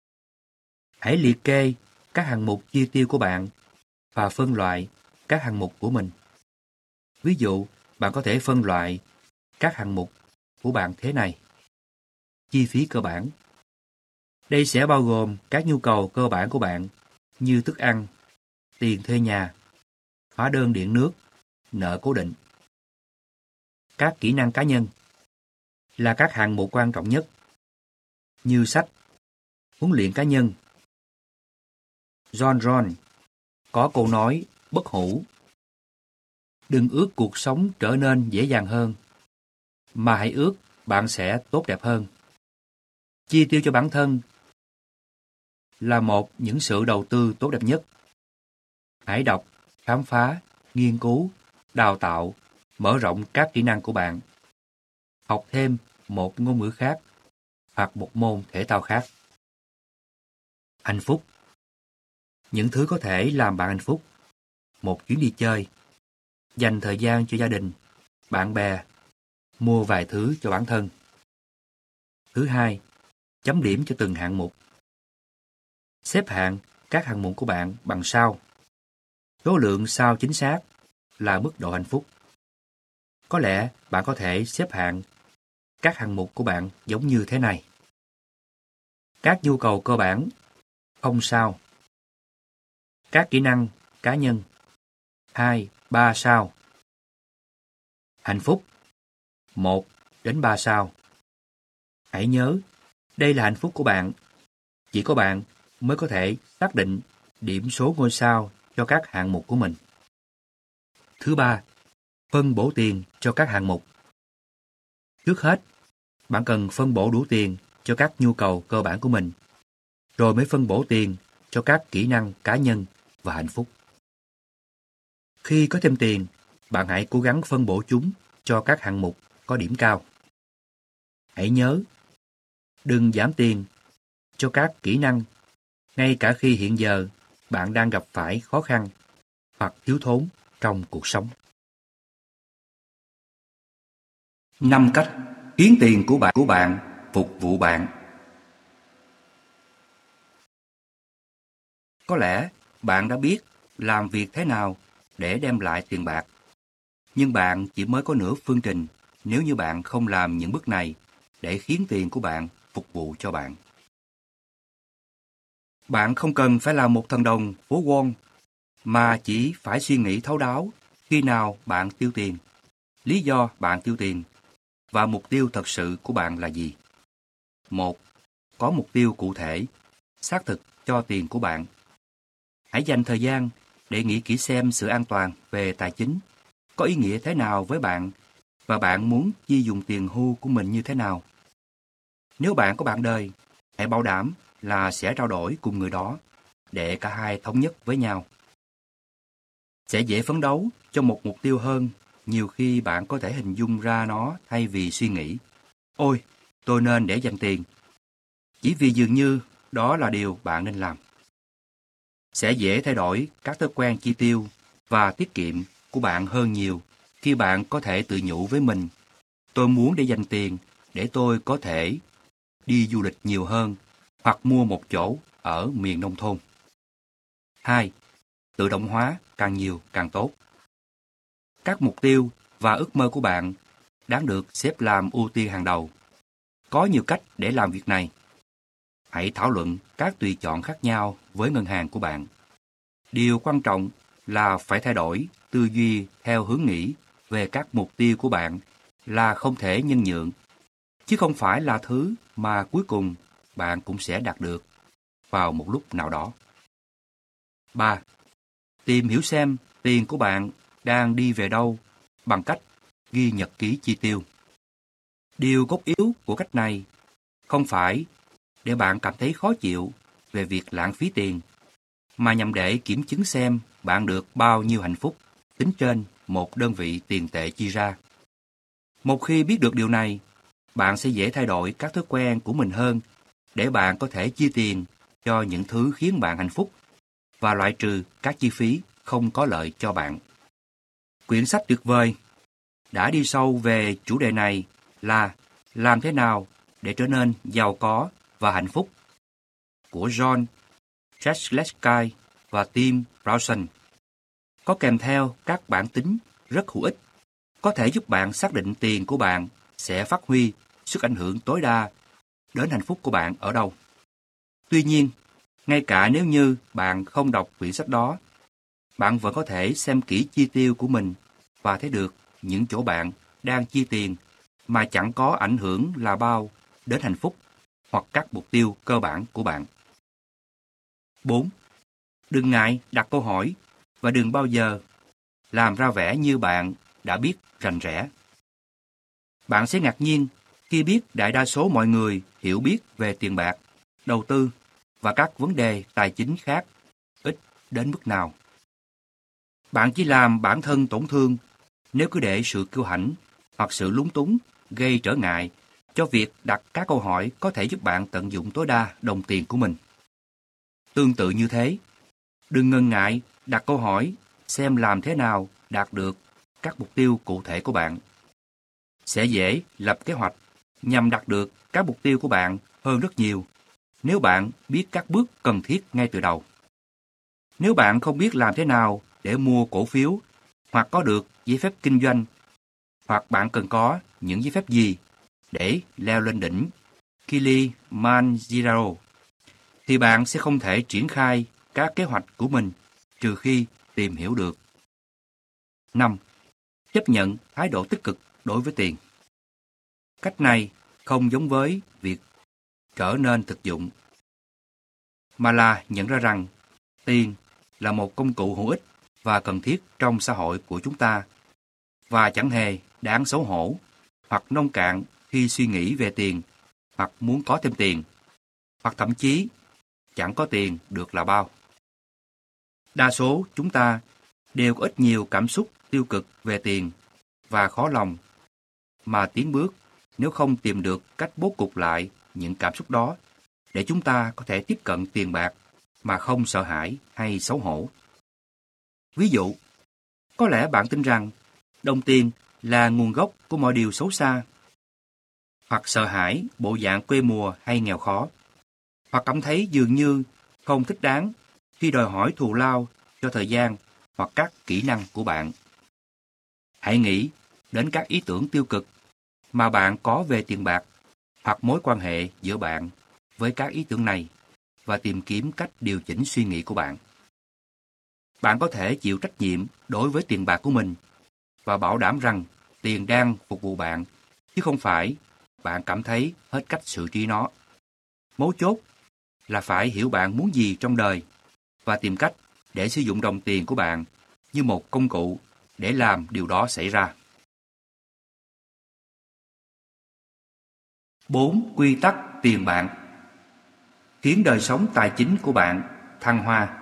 Hãy liệt kê các hạng mục chi tiêu của bạn và phân loại các hạng mục của mình. Ví dụ, bạn có thể phân loại các hạng mục của bạn thế này. Chi phí cơ bản. Đây sẽ bao gồm các nhu cầu cơ bản của bạn như thức ăn, tiền thuê nhà, hóa đơn điện nước, nợ cố định. Các kỹ năng cá nhân là các hạng mục quan trọng nhất như sách, huấn luyện cá nhân. John có câu nói bất hủ: đừng ước cuộc sống trở nên dễ dàng hơn, mà hãy ước bạn sẽ tốt đẹp hơn. Chi tiêu cho bản thân là một những sự đầu tư tốt đẹp nhất. Hãy đọc, khám phá, nghiên cứu, đào tạo, mở rộng các kỹ năng của bạn. Học thêm một ngôn ngữ khác hoặc một môn thể thao khác. Hạnh phúc. Những thứ có thể làm bạn hạnh phúc. Một chuyến đi chơi, dành thời gian cho gia đình, bạn bè, mua vài thứ cho bản thân. Thứ hai, chấm điểm cho từng hạng mục. Xếp hạng các hạng mục của bạn bằng sao. Số lượng sao chính xác là mức độ hạnh phúc. Có lẽ bạn có thể xếp hạng các hạng mục của bạn giống như thế này. Các nhu cầu cơ bản, không sao. Các kỹ năng cá nhân, 2, 3 sao. Hạnh phúc, 1 đến 3 sao. Hãy nhớ, đây là hạnh phúc của bạn. Chỉ có bạn mới có thể xác định điểm số ngôi sao cho các hạng mục của mình. Thứ ba, phân bổ tiền cho các hạng mục. Trước hết, bạn cần phân bổ đủ tiền cho các nhu cầu cơ bản của mình, rồi mới phân bổ tiền cho các kỹ năng cá nhân và hạnh phúc. Khi có thêm tiền, bạn hãy cố gắng phân bổ chúng cho các hạng mục có điểm cao. Hãy nhớ, đừng giảm tiền cho các kỹ năng, ngay cả khi hiện giờ bạn đang gặp phải khó khăn hoặc thiếu thốn trong cuộc sống. 5 cách khiến tiền của bạn phục vụ bạn. Có lẽ bạn đã biết làm việc thế nào để đem lại tiền bạc, nhưng bạn chỉ mới có nửa phương trình nếu như bạn không làm những bước này để khiến tiền của bạn phục vụ cho bạn. Bạn không cần phải là một thần đồng phố Wall, mà chỉ phải suy nghĩ thấu đáo khi nào bạn tiêu tiền, lý do bạn tiêu tiền và mục tiêu thật sự của bạn là gì. 1. Có mục tiêu cụ thể, xác thực cho tiền của bạn. Hãy dành thời gian để nghĩ kỹ xem sự an toàn về tài chính có ý nghĩa thế nào với bạn và bạn muốn chi dùng tiền hưu của mình như thế nào. Nếu bạn có bạn đời, hãy bảo đảm là sẽ trao đổi cùng người đó để cả hai thống nhất với nhau. Sẽ dễ phấn đấu cho một mục tiêu hơn nhiều khi bạn có thể hình dung ra nó thay vì suy nghĩ: ôi, tôi nên để dành tiền, chỉ vì dường như đó là điều bạn nên làm. Sẽ dễ thay đổi các thói quen chi tiêu và tiết kiệm của bạn hơn nhiều khi bạn có thể tự nhủ với mình, tôi muốn để dành tiền để tôi có thể đi du lịch nhiều hơn hoặc mua một chỗ ở miền nông thôn. 2. Tự động hóa càng nhiều càng tốt. Các mục tiêu và ước mơ của bạn đáng được xếp làm ưu tiên hàng đầu. Có nhiều cách để làm việc này. Hãy thảo luận các tùy chọn khác nhau với ngân hàng của bạn. Điều quan trọng là phải thay đổi tư duy theo hướng nghĩ về các mục tiêu của bạn là không thể nhân nhượng, chứ không phải là thứ mà cuối cùng bạn cũng sẽ đạt được vào một lúc nào đó. 3. Tìm hiểu xem tiền của bạn đang đi về đâu bằng cách ghi nhật ký chi tiêu. Điều cốt yếu của cách này không phải để bạn cảm thấy khó chịu về việc lãng phí tiền, mà nhằm để kiểm chứng xem bạn được bao nhiêu hạnh phúc tính trên một đơn vị tiền tệ chi ra. Một khi biết được điều này, bạn sẽ dễ thay đổi các thói quen của mình hơn để bạn có thể chi tiền cho những thứ khiến bạn hạnh phúc và loại trừ các chi phí không có lợi cho bạn. Quyển sách tuyệt vời đã đi sâu về chủ đề này là làm thế nào để trở nên giàu có và hạnh phúc của John Strzelecki và Tim Rawson. Có kèm theo các bản tính rất hữu ích, có thể giúp bạn xác định tiền của bạn sẽ phát huy sức ảnh hưởng tối đa đến hạnh phúc của bạn ở đâu. Tuy nhiên, ngay cả nếu như bạn không đọc quyển sách đó, bạn vẫn có thể xem kỹ chi tiêu của mình và thấy được những chỗ bạn đang chi tiền mà chẳng có ảnh hưởng là bao đến hạnh phúc hoặc các mục tiêu cơ bản của bạn. 4. Đừng ngại đặt câu hỏi và đừng bao giờ làm ra vẻ như bạn đã biết rành rẽ. Bạn sẽ ngạc nhiên khi biết đại đa số mọi người hiểu biết về tiền bạc, đầu tư và các vấn đề tài chính khác ít đến mức nào. Bạn chỉ làm bản thân tổn thương nếu cứ để sự kiêu hãnh hoặc sự lúng túng gây trở ngại cho việc đặt các câu hỏi có thể giúp bạn tận dụng tối đa đồng tiền của mình. Tương tự như thế, đừng ngần ngại đặt câu hỏi xem làm thế nào đạt được các mục tiêu cụ thể của bạn. Sẽ dễ lập kế hoạch nhằm đạt được các mục tiêu của bạn hơn rất nhiều nếu bạn biết các bước cần thiết ngay từ đầu. Nếu bạn không biết làm thế nào để mua cổ phiếu hoặc có được giấy phép kinh doanh, hoặc bạn cần có những giấy phép gì để leo lên đỉnh Kilimanjaro, thì bạn sẽ không thể triển khai các kế hoạch của mình trừ khi tìm hiểu được. 5. Chấp nhận thái độ tích cực đối với tiền. Cách này không giống với việc trở nên thực dụng, mà là nhận ra rằng tiền là một công cụ hữu ích và cần thiết trong xã hội của chúng ta, và chẳng hề đáng xấu hổ hoặc nông cạn khi suy nghĩ về tiền, hoặc muốn có thêm tiền, hoặc thậm chí chẳng có tiền được là bao. Đa số chúng ta đều có ít nhiều cảm xúc tiêu cực về tiền và khó lòng mà tiến bước nếu không tìm được cách bố cục lại những cảm xúc đó để chúng ta có thể tiếp cận tiền bạc mà không sợ hãi hay xấu hổ. Ví dụ, có lẽ bạn tin rằng đồng tiền là nguồn gốc của mọi điều xấu xa, hoặc sợ hãi bộ dạng quê mùa hay nghèo khó, hoặc cảm thấy dường như không thích đáng khi đòi hỏi thù lao cho thời gian hoặc các kỹ năng của bạn. Hãy nghĩ đến các ý tưởng tiêu cực mà bạn có về tiền bạc hoặc mối quan hệ giữa bạn với các ý tưởng này và tìm kiếm cách điều chỉnh suy nghĩ của bạn. Bạn có thể chịu trách nhiệm đối với tiền bạc của mình và bảo đảm rằng tiền đang phục vụ bạn, chứ không phải bạn cảm thấy hết cách xử trí nó. Mấu chốt là phải hiểu bạn muốn gì trong đời và tìm cách để sử dụng đồng tiền của bạn như một công cụ để làm điều đó xảy ra. 4 quy tắc tiền bạc khiến đời sống tài chính của bạn thăng hoa.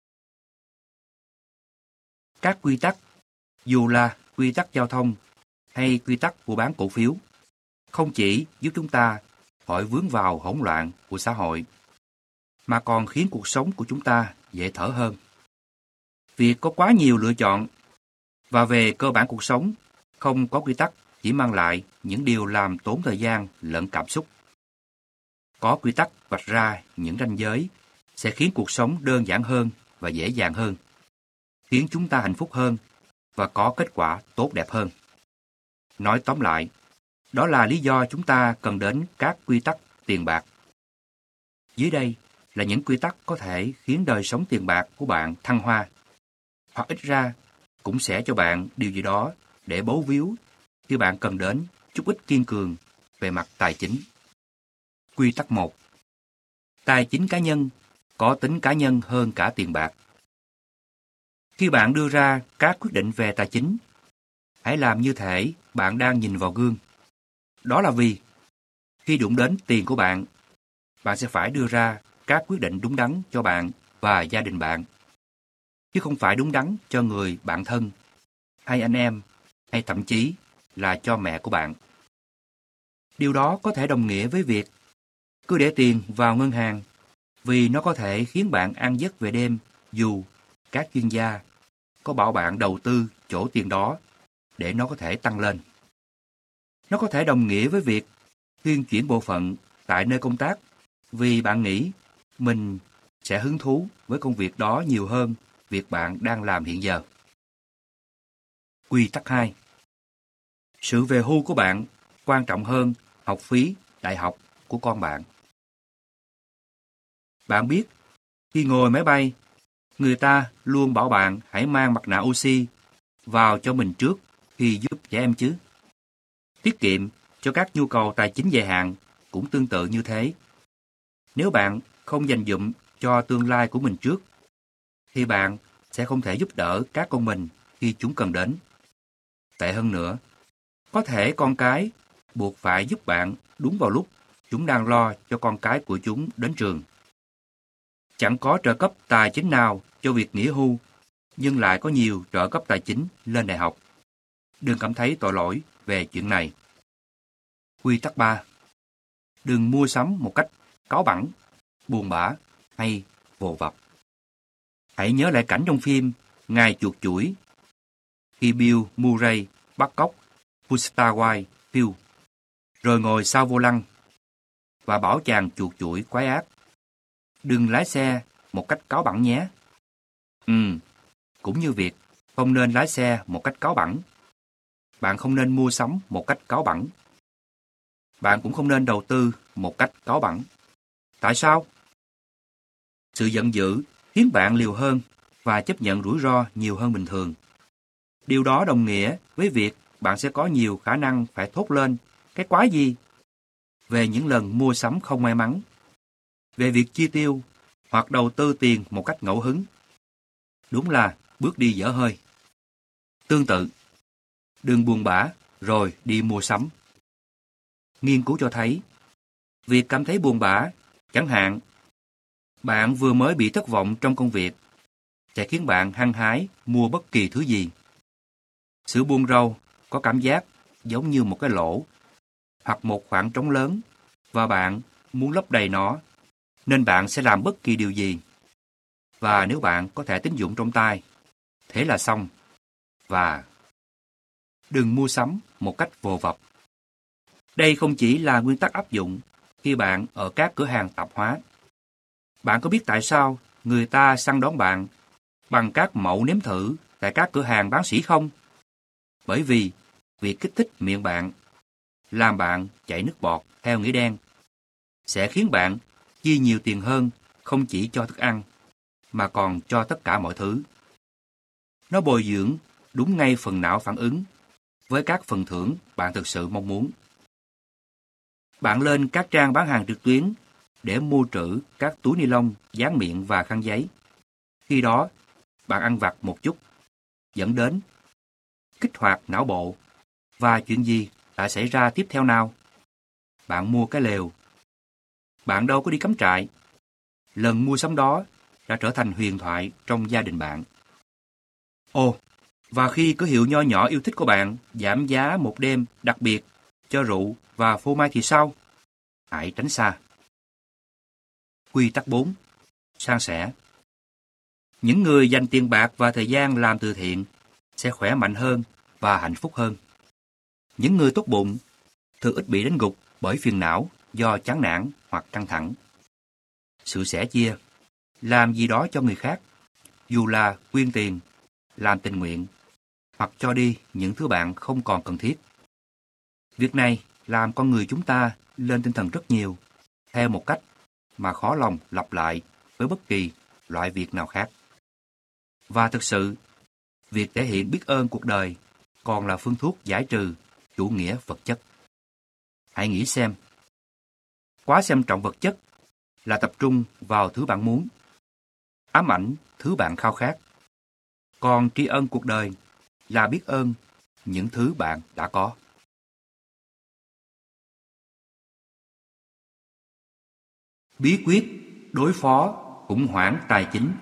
Các quy tắc, dù là quy tắc giao thông, hay quy tắc mua bán cổ phiếu không chỉ giúp chúng ta khỏi vướng vào hỗn loạn của xã hội, mà còn khiến cuộc sống của chúng ta dễ thở hơn. Việc có quá nhiều lựa chọn và về cơ bản cuộc sống không có quy tắc chỉ mang lại những điều làm tốn thời gian lẫn cảm xúc. Có quy tắc vạch ra những ranh giới sẽ khiến cuộc sống đơn giản hơn và dễ dàng hơn, khiến chúng ta hạnh phúc hơn và có kết quả tốt đẹp hơn. Nói tóm lại, đó là lý do chúng ta cần đến các quy tắc tiền bạc. Dưới đây là những quy tắc có thể khiến đời sống tiền bạc của bạn thăng hoa, hoặc ít ra cũng sẽ cho bạn điều gì đó để bấu víu khi bạn cần đến chút ít kiên cường về mặt tài chính. Quy tắc 1. Tài chính cá nhân có tính cá nhân hơn cả tiền bạc. Khi bạn đưa ra các quyết định về tài chính, hãy làm như thể bạn đang nhìn vào gương. Đó là vì khi đụng đến tiền của bạn, bạn sẽ phải đưa ra các quyết định đúng đắn cho bạn và gia đình bạn, chứ không phải đúng đắn cho người bạn thân, hay anh em, hay thậm chí là cho mẹ của bạn. Điều đó có thể đồng nghĩa với việc cứ để tiền vào ngân hàng vì nó có thể khiến bạn ăn giấc về đêm, dù các chuyên gia có bảo bạn đầu tư chỗ tiền đó để nó có thể tăng lên. Nó có thể đồng nghĩa với việc thuyên chuyển bộ phận tại nơi công tác vì bạn nghĩ mình sẽ hứng thú với công việc đó nhiều hơn việc bạn đang làm hiện giờ. Quy tắc 2. Sự về hưu của bạn quan trọng hơn học phí đại học của con bạn. Bạn biết, khi ngồi máy bay, người ta luôn bảo bạn hãy mang mặt nạ oxy vào cho mình trước khi giúp trẻ em chứ. Tiết kiệm cho các nhu cầu tài chính dài hạn cũng tương tự như thế. Nếu bạn không dành dụm cho tương lai của mình trước, thì bạn sẽ không thể giúp đỡ các con mình khi chúng cần đến. Tệ hơn nữa, có thể con cái buộc phải giúp bạn đúng vào lúc chúng đang lo cho con cái của chúng đến trường. Chẳng có trợ cấp tài chính nào cho việc nghỉ hưu, nhưng lại có nhiều trợ cấp tài chính lên đại học. Đừng cảm thấy tội lỗi về chuyện này. Quy tắc 3. Đừng mua sắm một cách cáu bẳn, buồn bã hay vồ vập. Hãy nhớ lại cảnh trong phim Ngài chuột chuỗi khi Bill Murray bắt cóc Buster Whitefield, rồi ngồi sau vô lăng và bảo chàng chuột chuỗi quái ác: đừng lái xe một cách cáu bẳn nhé. Cũng như việc không nên lái xe một cách cáu bẳn. Bạn không nên mua sắm một cách cáu bẳn. Bạn cũng không nên đầu tư một cách cáu bẳn. Tại sao? Sự giận dữ khiến bạn liều hơn và chấp nhận rủi ro nhiều hơn bình thường. Điều đó đồng nghĩa với việc bạn sẽ có nhiều khả năng phải thốt lên cái quái gì về những lần mua sắm không may mắn, về việc chi tiêu hoặc đầu tư tiền một cách ngẫu hứng. Đúng là bước đi dở hơi. Tương tự, đừng buồn bã rồi đi mua sắm. Nghiên cứu cho thấy, việc cảm thấy buồn bã, chẳng hạn, bạn vừa mới bị thất vọng trong công việc, sẽ khiến bạn hăng hái mua bất kỳ thứ gì. Sự buồn rầu có cảm giác giống như một cái lỗ hoặc một khoảng trống lớn và bạn muốn lấp đầy nó, nên bạn sẽ làm bất kỳ điều gì. Và nếu bạn có thẻ tín dụng trong tay, thế là xong. Và đừng mua sắm một cách vồ vập. Đây không chỉ là nguyên tắc áp dụng khi bạn ở các cửa hàng tạp hóa. Bạn có biết tại sao người ta săn đón bạn bằng các mẫu nếm thử tại các cửa hàng bán sỉ không? Bởi vì việc kích thích miệng bạn, làm bạn chảy nước bọt theo nghĩa đen, sẽ khiến bạn chi nhiều tiền hơn không chỉ cho thức ăn, mà còn cho tất cả mọi thứ. Nó bồi dưỡng đúng ngay phần não phản ứng với các phần thưởng bạn thực sự mong muốn. Bạn lên các trang bán hàng trực tuyến để mua trữ các túi ni lông, dán miệng và khăn giấy. Khi đó, bạn ăn vặt một chút, dẫn đến kích hoạt não bộ. Và chuyện gì đã xảy ra tiếp theo nào? Bạn mua cái lều. Bạn đâu có đi cắm trại. Lần mua sắm đó đã trở thành huyền thoại trong gia đình bạn. Ồ, Và khi cửa hiệu nho nhỏ yêu thích của bạn giảm giá một đêm đặc biệt cho rượu và phô mai thì sao? Hãy tránh xa. Quy tắc 4. San sẻ. Những người dành tiền bạc và thời gian làm từ thiện sẽ khỏe mạnh hơn và hạnh phúc hơn. Những người tốt bụng thường ít bị đánh gục bởi phiền não do chán nản hoặc căng thẳng. Sự sẻ chia, làm gì đó cho người khác, dù là quyên tiền, làm tình nguyện, hoặc cho đi những thứ bạn không còn cần thiết. Việc này làm con người chúng ta lên tinh thần rất nhiều, theo một cách mà khó lòng lặp lại với bất kỳ loại việc nào khác. Và thực sự, việc thể hiện biết ơn cuộc đời còn là phương thuốc giải trừ chủ nghĩa vật chất. Hãy nghĩ xem, quá xem trọng vật chất là tập trung vào thứ bạn muốn, ám ảnh thứ bạn khao khát. Còn tri ân cuộc đời là biết ơn những thứ bạn đã có. Bí quyết đối phó khủng hoảng tài chính.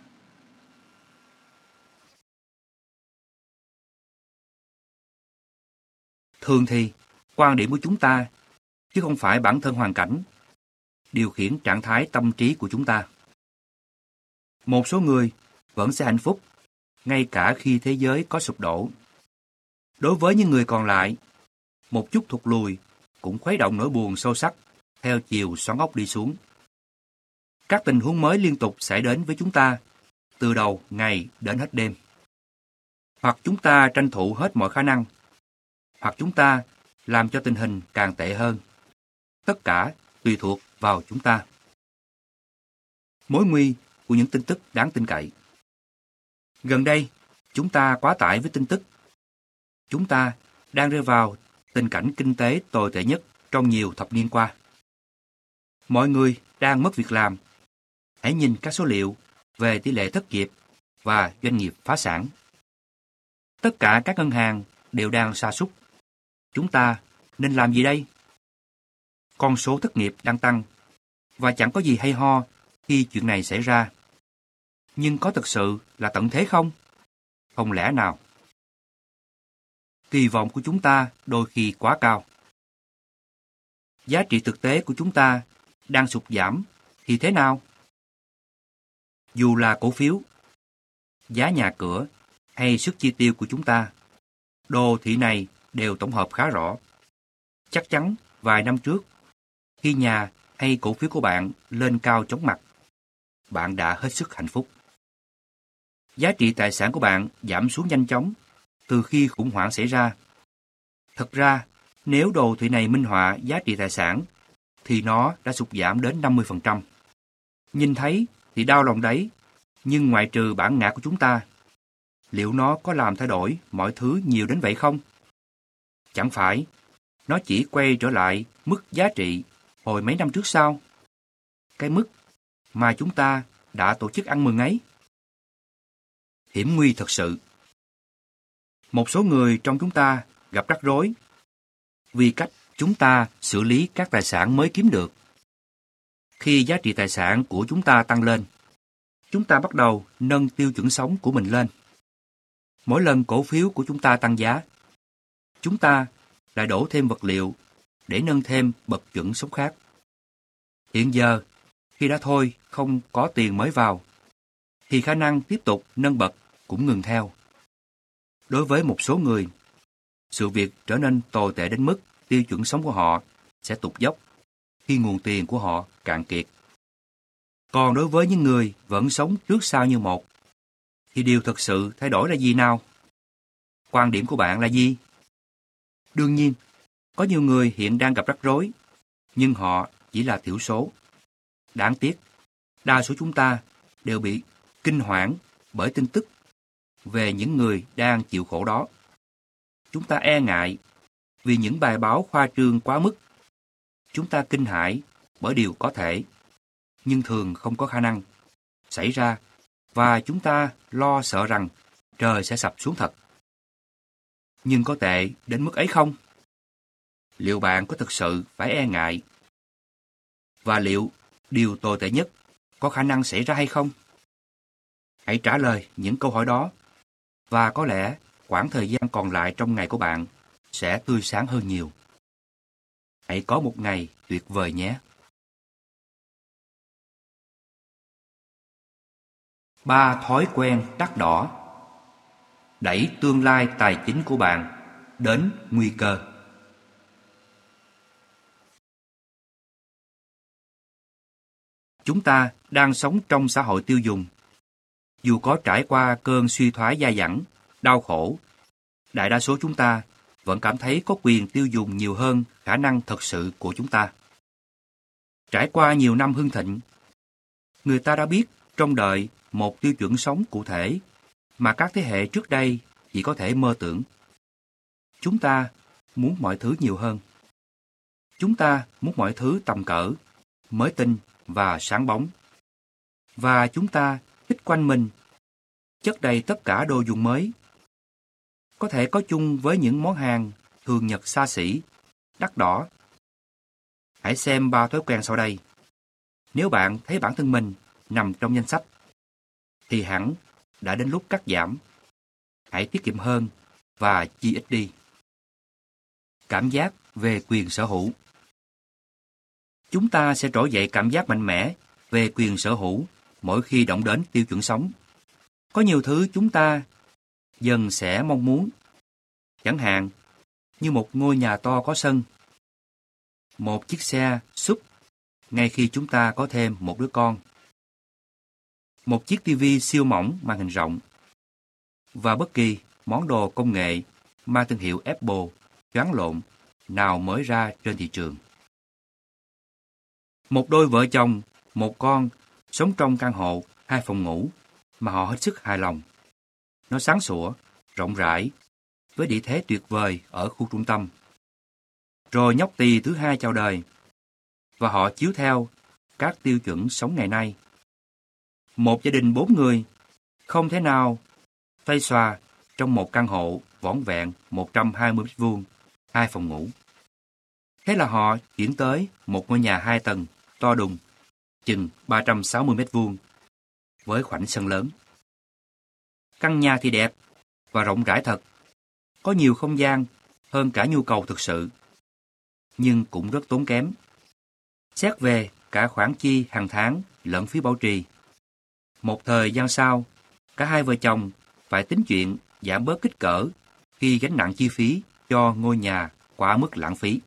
Thường thì, quan điểm của chúng ta, chứ không phải bản thân hoàn cảnh, điều khiển trạng thái tâm trí của chúng ta. Một số người vẫn sẽ hạnh phúc, ngay cả khi thế giới có sụp đổ. Đối với những người còn lại, một chút thụt lùi cũng khuấy động nỗi buồn sâu sắc theo chiều xoắn ốc đi xuống. Các tình huống mới liên tục xảy đến với chúng ta, từ đầu ngày đến hết đêm. Hoặc chúng ta tranh thủ hết mọi khả năng, hoặc chúng ta làm cho tình hình càng tệ hơn. Tất cả tùy thuộc vào chúng ta. Mối nguy của những tin tức đáng tin cậy. Gần đây, chúng ta quá tải với tin tức. Chúng ta đang rơi vào tình cảnh kinh tế tồi tệ nhất trong nhiều thập niên qua. Mọi người đang mất việc làm. Hãy nhìn các số liệu về tỷ lệ thất nghiệp và doanh nghiệp phá sản. Tất cả các ngân hàng đều đang sa sút. Chúng ta nên làm gì đây? Con số thất nghiệp đang tăng và chẳng có gì hay ho khi chuyện này xảy ra. Nhưng có thực sự là tận thế không? Không lẽ nào? Kỳ vọng của chúng ta đôi khi quá cao. Giá trị thực tế của chúng ta đang sụt giảm thì thế nào? Dù là cổ phiếu, giá nhà cửa hay sức chi tiêu của chúng ta, đồ thị này đều tổng hợp khá rõ. Chắc chắn vài năm trước, khi nhà hay cổ phiếu của bạn lên cao chóng mặt, bạn đã hết sức hạnh phúc. Giá trị tài sản của bạn giảm xuống nhanh chóng từ khi khủng hoảng xảy ra. Thật ra, nếu đồ thị này minh họa giá trị tài sản, thì nó đã sụt giảm đến 50%. Nhìn thấy thì đau lòng đấy, nhưng ngoại trừ bản ngã của chúng ta, liệu nó có làm thay đổi mọi thứ nhiều đến vậy không? Chẳng phải, nó chỉ quay trở lại mức giá trị hồi mấy năm trước sao? Cái mức mà chúng ta đã tổ chức ăn mừng ấy. Hiểm nguy thật sự. Một số người trong chúng ta gặp rắc rối vì cách chúng ta xử lý các tài sản mới kiếm được. Khi giá trị tài sản của chúng ta tăng lên, chúng ta bắt đầu nâng tiêu chuẩn sống của mình lên. Mỗi lần cổ phiếu của chúng ta tăng giá, chúng ta lại đổ thêm vật liệu để nâng thêm bậc chuẩn sống khác. Hiện giờ, khi đã thôi không có tiền mới vào, thì khả năng tiếp tục nâng bậc cũng ngừng theo. Đối với một số người, sự việc trở nên tồi tệ đến mức tiêu chuẩn sống của họ sẽ tụt dốc khi nguồn tiền của họ cạn kiệt. Còn đối với những người vẫn sống trước sau như một, thì điều thực sự thay đổi là gì nào? Quan điểm của bạn là gì? Đương nhiên, có nhiều người hiện đang gặp rắc rối, nhưng họ chỉ là thiểu số. Đáng tiếc, đa số chúng ta đều bị kinh hoảng bởi tin tức về những người đang chịu khổ đó. Chúng ta e ngại vì những bài báo khoa trương quá mức. Chúng ta kinh hãi bởi điều có thể, nhưng thường không có khả năng xảy ra, và chúng ta lo sợ rằng trời sẽ sập xuống thật. Nhưng có tệ đến mức ấy không? Liệu bạn có thực sự phải e ngại? Và liệu điều tồi tệ nhất có khả năng xảy ra hay không? Hãy trả lời những câu hỏi đó và có lẽ quãng thời gian còn lại trong ngày của bạn sẽ tươi sáng hơn nhiều. Hãy có một ngày tuyệt vời nhé. 3 thói quen đắt đỏ đẩy tương lai tài chính của bạn đến nguy cơ. Chúng ta đang sống trong xã hội tiêu dùng. Dù có trải qua cơn suy thoái dai dẳng, đau khổ, đại đa số chúng ta vẫn cảm thấy có quyền tiêu dùng nhiều hơn khả năng thật sự của chúng ta. Trải qua nhiều năm hưng thịnh, người ta đã biết trông đợi một tiêu chuẩn sống cụ thể mà các thế hệ trước đây chỉ có thể mơ tưởng. Chúng ta muốn mọi thứ nhiều hơn. Chúng ta muốn mọi thứ tầm cỡ, mới tinh và sáng bóng. Và chúng ta thích quanh mình chất đầy tất cả đồ dùng mới. Có thể có chung với những món hàng thường nhật xa xỉ, đắt đỏ. Hãy xem 3 thói quen sau đây. Nếu bạn thấy bản thân mình nằm trong danh sách, thì hẳn đã đến lúc cắt giảm. Hãy tiết kiệm hơn và chi ít đi. Cảm giác về quyền sở hữu. Chúng ta sẽ trỗi dậy cảm giác mạnh mẽ về quyền sở hữu mỗi khi động đến tiêu chuẩn sống. Có nhiều thứ chúng ta dần sẽ mong muốn, chẳng hạn như một ngôi nhà to có sân, một chiếc xe SUV ngay khi chúng ta có thêm một đứa con, một chiếc tivi siêu mỏng màn hình rộng, và bất kỳ món đồ công nghệ mang thương hiệu Apple choáng lộn nào mới ra trên thị trường. Một đôi vợ chồng, một con sống trong căn hộ 2 phòng ngủ mà họ hết sức hài lòng. Nó sáng sủa, rộng rãi, với địa thế tuyệt vời ở khu trung tâm. Rồi nhóc tỳ thứ hai chào đời, và họ chiếu theo các tiêu chuẩn sống ngày nay. Một gia đình 4 người không thể nào xoay xòa trong một căn hộ vỏn vẹn 120 m², 2 phòng ngủ. Thế là họ chuyển tới một ngôi nhà 2 tầng to đùng, chừng 360 m², với khoảnh sân lớn. Căn nhà thì đẹp và rộng rãi thật, có nhiều không gian hơn cả nhu cầu thực sự, nhưng cũng rất tốn kém. Xét về cả khoản chi hàng tháng lẫn phí bảo trì. Một thời gian sau, cả hai vợ chồng phải tính chuyện giảm bớt kích cỡ khi gánh nặng chi phí cho ngôi nhà quá mức lãng phí.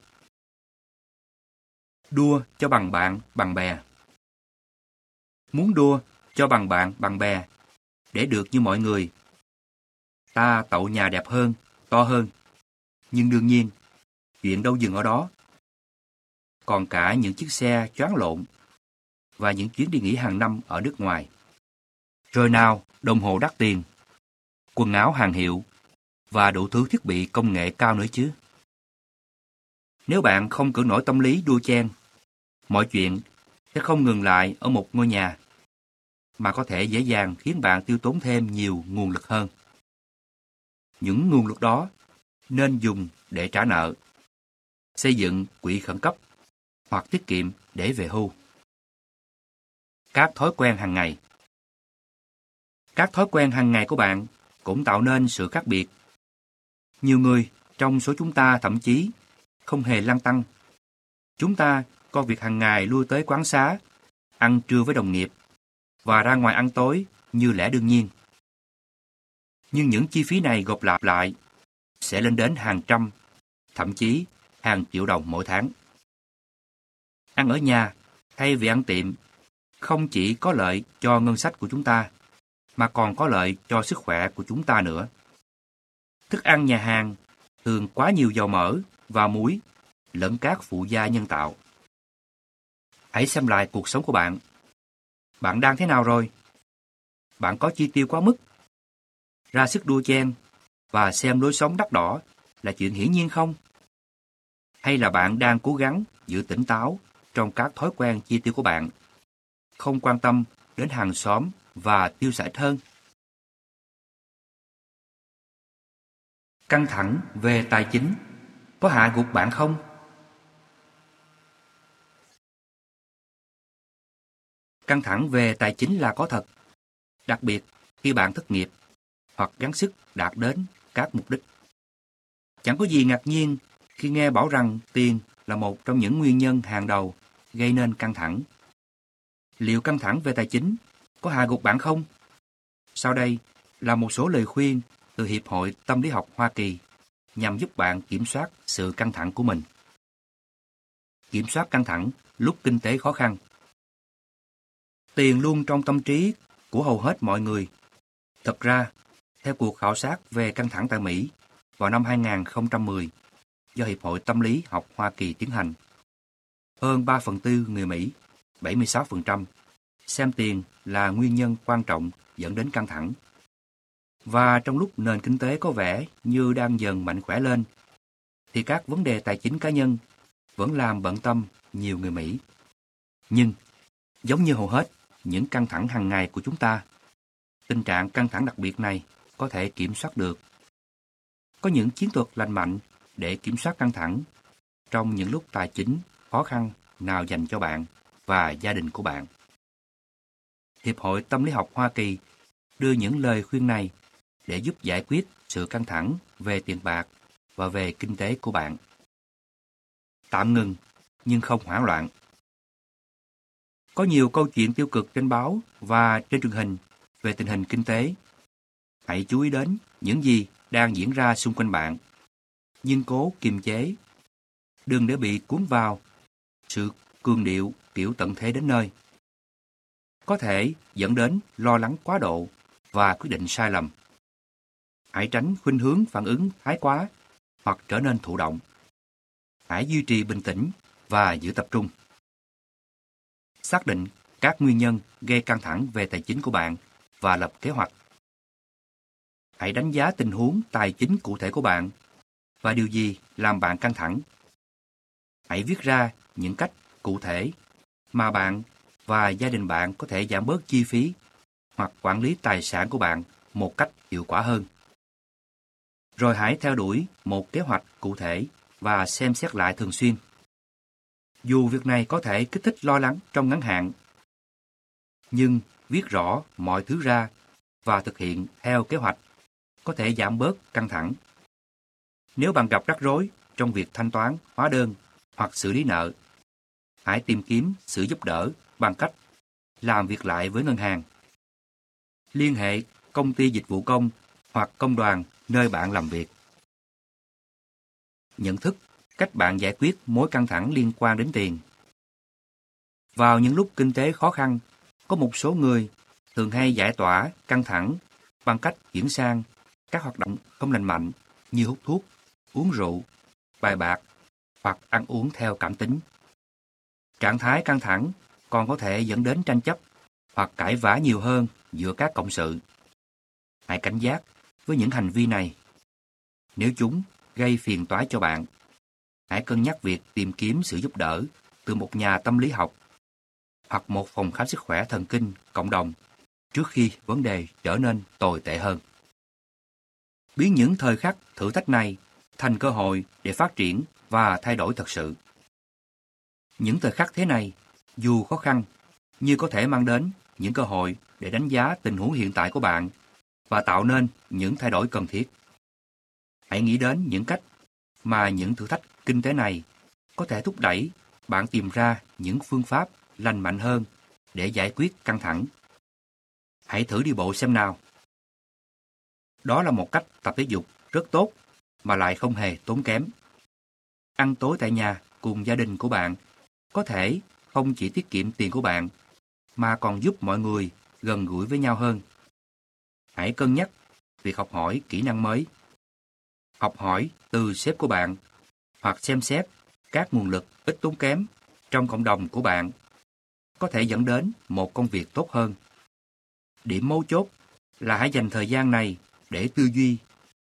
Đua cho bằng bạn, bằng bè. Muốn đua cho bằng bạn, bằng bè để được như mọi người. Ta tậu nhà đẹp hơn, to hơn. Nhưng đương nhiên, chuyện đâu dừng ở đó. Còn cả những chiếc xe choáng lộn và những chuyến đi nghỉ hàng năm ở nước ngoài. Rồi nào, đồng hồ đắt tiền, quần áo hàng hiệu và đủ thứ thiết bị công nghệ cao nữa chứ. Nếu bạn không cưỡng nổi tâm lý đua chen, mọi chuyện sẽ không ngừng lại ở một ngôi nhà, mà có thể dễ dàng khiến bạn tiêu tốn thêm nhiều nguồn lực hơn. Những nguồn lực đó nên dùng để trả nợ, xây dựng quỹ khẩn cấp hoặc tiết kiệm để về hưu. Các thói quen hàng ngày. Các thói quen hàng ngày của bạn cũng tạo nên sự khác biệt. Nhiều người trong số chúng ta thậm chí không hề lăn tăn. Chúng ta coi việc hàng ngày lui tới quán xá, ăn trưa với đồng nghiệp và ra ngoài ăn tối như lẽ đương nhiên. Nhưng những chi phí này gộp lặp lại sẽ lên đến hàng trăm, thậm chí hàng triệu đồng mỗi tháng. Ăn ở nhà thay vì ăn tiệm không chỉ có lợi cho ngân sách của chúng ta, mà còn có lợi cho sức khỏe của chúng ta nữa. Thức ăn nhà hàng thường quá nhiều dầu mỡ và muối lẫn các phụ gia nhân tạo. Hãy xem lại cuộc sống của bạn. Bạn đang thế nào rồi? Bạn có chi tiêu quá mức, ra sức đua chen và xem lối sống đắt đỏ là chuyện hiển nhiên không? Hay là bạn đang cố gắng giữ tỉnh táo trong các thói quen chi tiêu của bạn, không quan tâm đến hàng xóm và tiêu xài hơn? Căng thẳng về tài chính có hạ gục bạn không? Căng thẳng về tài chính là có thật, đặc biệt khi bạn thất nghiệp hoặc gắng sức đạt đến các mục đích. Chẳng có gì ngạc nhiên khi nghe bảo rằng tiền là một trong những nguyên nhân hàng đầu gây nên căng thẳng. Liệu căng thẳng về tài chính có hạ gục bạn không? Sau đây là một số lời khuyên từ Hiệp hội Tâm lý học Hoa Kỳ nhằm giúp bạn kiểm soát sự căng thẳng của mình. Kiểm soát căng thẳng lúc kinh tế khó khăn. Tiền luôn trong tâm trí của hầu hết mọi người. Thật ra, theo cuộc khảo sát về căng thẳng tại Mỹ vào năm 2010 do Hiệp hội Tâm lý học Hoa Kỳ tiến hành, hơn 3/4 người Mỹ, 76%, xem tiền là nguyên nhân quan trọng dẫn đến căng thẳng. Và trong lúc nền kinh tế có vẻ như đang dần mạnh khỏe lên, thì các vấn đề tài chính cá nhân vẫn làm bận tâm nhiều người Mỹ. Nhưng, giống như hầu hết những căng thẳng hàng ngày của chúng ta, tình trạng căng thẳng đặc biệt này có thể kiểm soát được. Có những chiến thuật lành mạnh để kiểm soát căng thẳng trong những lúc tài chính khó khăn nào dành cho bạn và gia đình của bạn. Hiệp hội Tâm lý học Hoa Kỳ đưa những lời khuyên này để giúp giải quyết sự căng thẳng về tiền bạc và về kinh tế của bạn. Tạm ngừng, nhưng không hoảng loạn. Có nhiều câu chuyện tiêu cực trên báo và trên truyền hình về tình hình kinh tế. Hãy chú ý đến những gì đang diễn ra xung quanh bạn, nhưng cố kiềm chế. Đừng để bị cuốn vào sự cường điệu kiểu tận thế đến nơi. Có thể dẫn đến lo lắng quá độ và quyết định sai lầm. Hãy tránh khuynh hướng phản ứng thái quá hoặc trở nên thụ động. Hãy duy trì bình tĩnh và giữ tập trung. Xác định các nguyên nhân gây căng thẳng về tài chính của bạn và lập kế hoạch. Hãy đánh giá tình huống tài chính cụ thể của bạn và điều gì làm bạn căng thẳng. Hãy viết ra những cách cụ thể mà bạn và gia đình bạn có thể giảm bớt chi phí hoặc quản lý tài sản của bạn một cách hiệu quả hơn. Rồi hãy theo đuổi một kế hoạch cụ thể và xem xét lại thường xuyên. Dù việc này có thể kích thích lo lắng trong ngắn hạn, nhưng viết rõ mọi thứ ra và thực hiện theo kế hoạch có thể giảm bớt căng thẳng. Nếu bạn gặp rắc rối trong việc thanh toán, hóa đơn hoặc xử lý nợ, hãy tìm kiếm sự giúp đỡ bằng cách làm việc lại với ngân hàng. Liên hệ công ty dịch vụ công hoặc công đoàn nơi bạn làm việc. Nhận thức cách bạn giải quyết mối căng thẳng liên quan đến tiền. Vào những lúc kinh tế khó khăn, có một số người thường hay giải tỏa căng thẳng bằng cách chuyển sang các hoạt động không lành mạnh như hút thuốc, uống rượu, bài bạc hoặc ăn uống theo cảm tính. Trạng thái căng thẳng còn có thể dẫn đến tranh chấp hoặc cãi vã nhiều hơn giữa các cộng sự. Hãy cảnh giác với những hành vi này. Nếu chúng gây phiền toái cho bạn, hãy cân nhắc việc tìm kiếm sự giúp đỡ từ một nhà tâm lý học hoặc một phòng khám sức khỏe thần kinh cộng đồng trước khi vấn đề trở nên tồi tệ hơn. Biến những thời khắc thử thách này thành cơ hội để phát triển và thay đổi thật sự. Những thời khắc thế này, dù khó khăn, nhưng có thể mang đến những cơ hội để đánh giá tình huống hiện tại của bạn và tạo nên những thay đổi cần thiết. Hãy nghĩ đến những cách mà những thử thách kinh tế này có thể thúc đẩy bạn tìm ra những phương pháp lành mạnh hơn để giải quyết căng thẳng. Hãy thử đi bộ xem nào. Đó là một cách tập thể dục rất tốt mà lại không hề tốn kém. Ăn tối tại nhà cùng gia đình của bạn có thể không chỉ tiết kiệm tiền của bạn mà còn giúp mọi người gần gũi với nhau hơn. Hãy cân nhắc việc học hỏi kỹ năng mới. Học hỏi từ sếp của bạn hoặc xem xét các nguồn lực ít tốn kém trong cộng đồng của bạn có thể dẫn đến một công việc tốt hơn. Điểm mấu chốt là hãy dành thời gian này để tư duy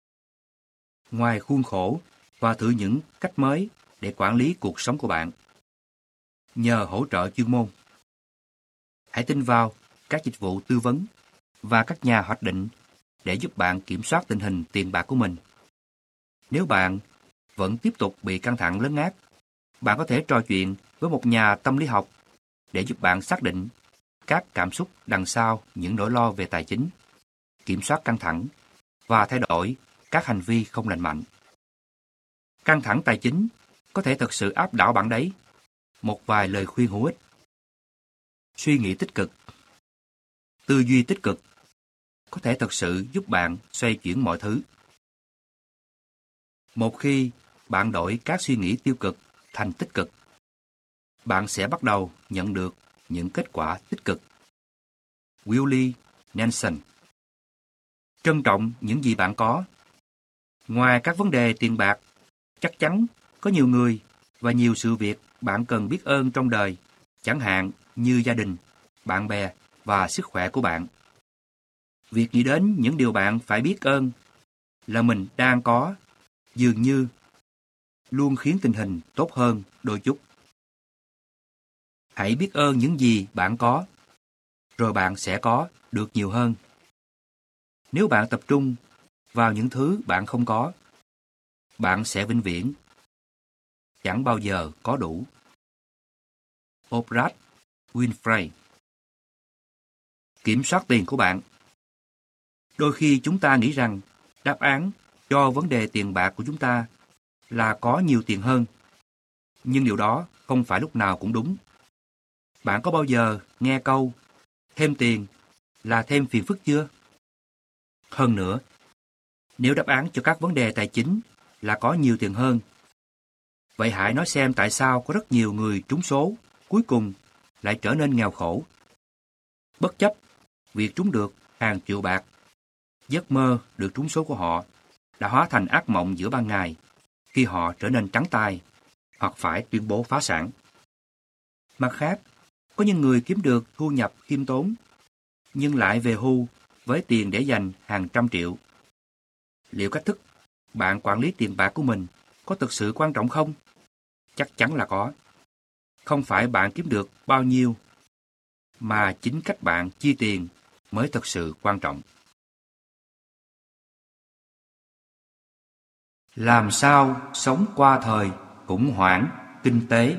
ngoài khuôn khổ và thử những cách mới để quản lý cuộc sống của bạn. Nhờ hỗ trợ chuyên môn, hãy tin vào các dịch vụ tư vấn và các nhà hoạch định để giúp bạn kiểm soát tình hình tiền bạc của mình. Nếu bạn vẫn tiếp tục bị căng thẳng lấn át, bạn có thể trò chuyện với một nhà tâm lý học để giúp bạn xác định các cảm xúc đằng sau những nỗi lo về tài chính, kiểm soát căng thẳng và thay đổi các hành vi không lành mạnh. Căng thẳng tài chính có thể thực sự áp đảo bạn đấy. Một vài lời khuyên hữu ích. Suy nghĩ tích cực. Tư duy tích cực có thể thực sự giúp bạn xoay chuyển mọi thứ. Một khi bạn đổi các suy nghĩ tiêu cực thành tích cực, bạn sẽ bắt đầu nhận được những kết quả tích cực. Willie Nelson. Trân trọng những gì bạn có. Ngoài các vấn đề tiền bạc, chắc chắn có nhiều người và nhiều sự việc bạn cần biết ơn trong đời, chẳng hạn như gia đình, bạn bè và sức khỏe của bạn. Việc nghĩ đến những điều bạn phải biết ơn là mình đang có dường như luôn khiến tình hình tốt hơn đôi chút. Hãy biết ơn những gì bạn có, rồi bạn sẽ có được nhiều hơn. Nếu bạn tập trung vào những thứ bạn không có, bạn sẽ vĩnh viễn chẳng bao giờ có đủ. Oprah Winfrey. Kiểm soát tiền của bạn. Đôi khi chúng ta nghĩ rằng đáp án cho vấn đề tiền bạc của chúng ta là có nhiều tiền hơn. Nhưng điều đó không phải lúc nào cũng đúng. Bạn có bao giờ nghe câu thêm tiền là thêm phiền phức chưa? Hơn nữa, nếu đáp án cho các vấn đề tài chính là có nhiều tiền hơn, vậy hãy nói xem tại sao có rất nhiều người trúng số cuối cùng lại trở nên nghèo khổ. Bất chấp việc trúng được hàng triệu bạc, giấc mơ được trúng số của họ đã hóa thành ác mộng giữa ban ngày khi họ trở nên trắng tay hoặc phải tuyên bố phá sản. Mặt khác, có những người kiếm được thu nhập khiêm tốn nhưng lại về hưu với tiền để dành hàng trăm triệu. Liệu cách thức bạn quản lý tiền bạc của mình có thực sự quan trọng không? Chắc chắn là có. Không phải bạn kiếm được bao nhiêu, mà chính cách bạn chi tiền mới thực sự quan trọng. Làm sao sống qua thời khủng hoảng kinh tế?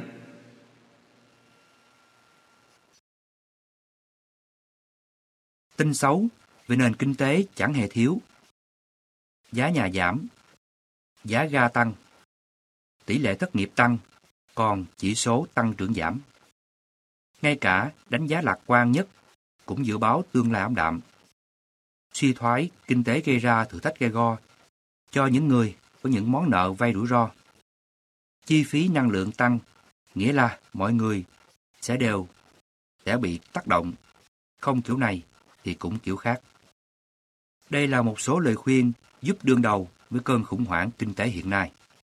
Tin xấu về nền kinh tế chẳng hề thiếu. Giá nhà giảm, giá ga tăng, tỷ lệ thất nghiệp tăng, còn chỉ số tăng trưởng giảm. Ngay cả đánh giá lạc quan nhất cũng dự báo tương lai ảm đạm. Suy thoái kinh tế gây ra thử thách gay go cho những người có những món nợ vay rủi ro. Chi phí năng lượng tăng, nghĩa là mọi người sẽ bị tác động, không kiểu này thì cũng kiểu khác. Đây là một số lời khuyên giúp đương đầu với cơn khủng hoảng kinh tế hiện nay.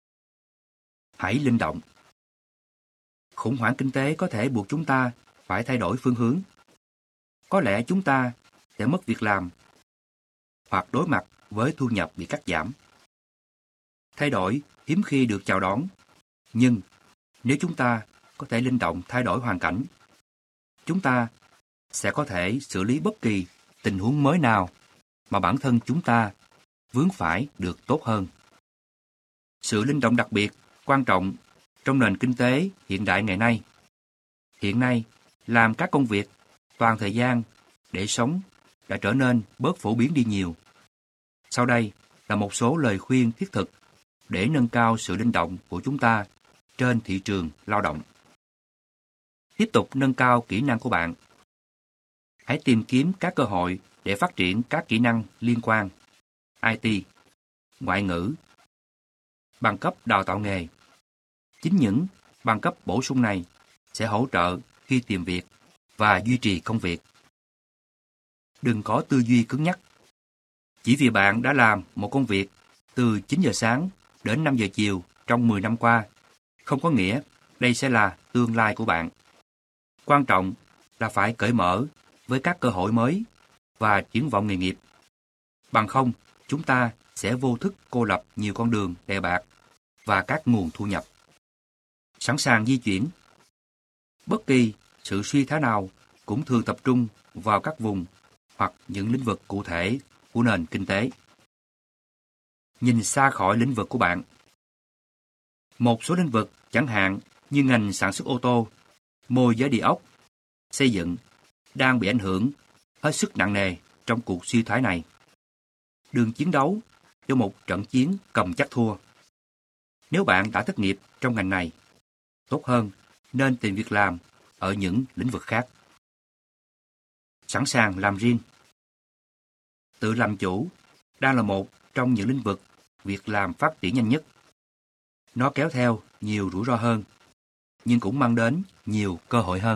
Hãy linh động. Khủng hoảng kinh tế có thể buộc chúng ta phải thay đổi phương hướng. Có lẽ chúng ta sẽ mất việc làm hoặc đối mặt với thu nhập bị cắt giảm. Thay đổi hiếm khi được chào đón, nhưng nếu chúng ta có thể linh động thay đổi hoàn cảnh, chúng ta sẽ có thể xử lý bất kỳ tình huống mới nào mà bản thân chúng ta vướng phải được tốt hơn. Sự linh động đặc biệt quan trọng trong nền kinh tế hiện đại ngày nay. Hiện nay, làm các công việc toàn thời gian để sống đã trở nên bớt phổ biến đi nhiều. Sau đây là một số lời khuyên thiết thực để nâng cao sự linh động của chúng ta trên thị trường lao động. Tiếp tục nâng cao kỹ năng của bạn. Hãy tìm kiếm các cơ hội để phát triển các kỹ năng liên quan, IT, ngoại ngữ, bằng cấp đào tạo nghề. Chính những bằng cấp bổ sung này sẽ hỗ trợ khi tìm việc và duy trì công việc. Đừng có tư duy cứng nhắc. Chỉ vì bạn đã làm một công việc từ 9 giờ sáng đến 5 giờ chiều trong 10 năm qua, không có nghĩa đây sẽ là tương lai của bạn. Quan trọng là phải cởi mở với các cơ hội mới và triển vọng nghề nghiệp. Bằng không, chúng ta sẽ vô thức cô lập nhiều con đường đề bạc và các nguồn thu nhập. Sẵn sàng di chuyển. Bất kỳ sự suy thoái nào cũng thường tập trung vào các vùng hoặc những lĩnh vực cụ thể của nền kinh tế. Nhìn xa khỏi lĩnh vực của bạn. Một số lĩnh vực chẳng hạn như ngành sản xuất ô tô, môi giới địa ốc, xây dựng đang bị ảnh hưởng hết sức nặng nề trong cuộc suy thoái này. Đừng chiến đấu cho một trận chiến cầm chắc thua. Nếu bạn đã thất nghiệp trong ngành này, tốt hơn nên tìm việc làm ở những lĩnh vực khác. Sẵn sàng làm riêng. Tự làm chủ đang là một trong những lĩnh vực việc làm phát triển nhanh nhất. Nó kéo theo nhiều rủi ro hơn, nhưng cũng mang đến nhiều cơ hội hơn.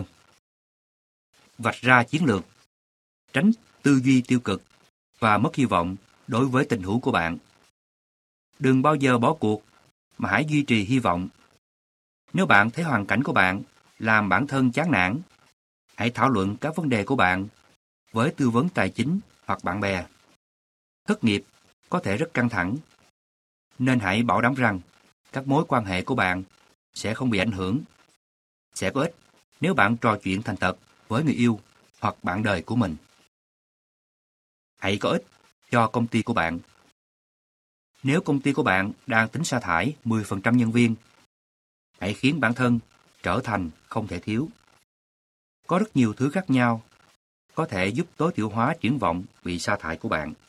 Vạch ra chiến lược, tránh tư duy tiêu cực và mất hy vọng đối với tình huống của bạn. Đừng bao giờ bỏ cuộc, mà hãy duy trì hy vọng. Nếu bạn thấy hoàn cảnh của bạn làm bản thân chán nản, hãy thảo luận các vấn đề của bạn với tư vấn tài chính hoặc bạn bè. Thất nghiệp có thể rất căng thẳng, nên hãy bảo đảm rằng các mối quan hệ của bạn sẽ không bị ảnh hưởng. Sẽ có ích nếu bạn trò chuyện thành thật với người yêu hoặc bạn đời của mình. Hãy có ích cho công ty của bạn. Nếu công ty của bạn đang tính sa thải 10% nhân viên, hãy khiến bản thân trở thành không thể thiếu. Có rất nhiều thứ khác nhau có thể giúp tối thiểu hóa triển vọng bị sa thải của bạn.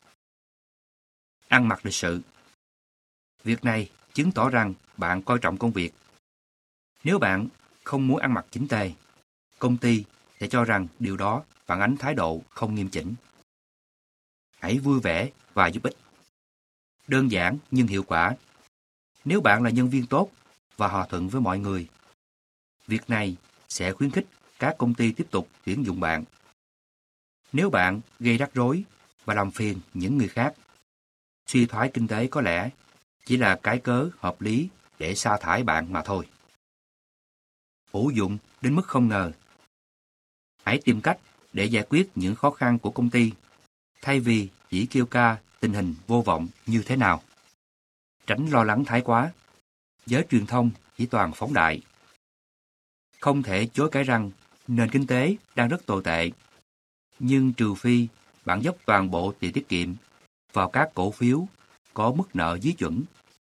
Ăn mặc lịch sự. Việc này chứng tỏ rằng bạn coi trọng công việc. Nếu bạn không muốn ăn mặc chỉnh tề, công ty sẽ cho rằng điều đó phản ánh thái độ không nghiêm chỉnh. Hãy vui vẻ và giúp ích. Đơn giản nhưng hiệu quả. Nếu bạn là nhân viên tốt và hòa thuận với mọi người, việc này sẽ khuyến khích các công ty tiếp tục tuyển dụng bạn. Nếu bạn gây rắc rối và làm phiền những người khác, suy thoái kinh tế có lẽ chỉ là cái cớ hợp lý để sa thải bạn mà thôi. Hữu dụng đến mức không ngờ. Hãy tìm cách để giải quyết những khó khăn của công ty, thay vì chỉ kêu ca tình hình vô vọng như thế nào. Tránh lo lắng thái quá. Giới truyền thông chỉ toàn phóng đại. Không thể chối cãi rằng nền kinh tế đang rất tồi tệ. Nhưng trừ phi bạn dốc toàn bộ tiền tiết kiệm vào các cổ phiếu có mức nợ dưới chuẩn,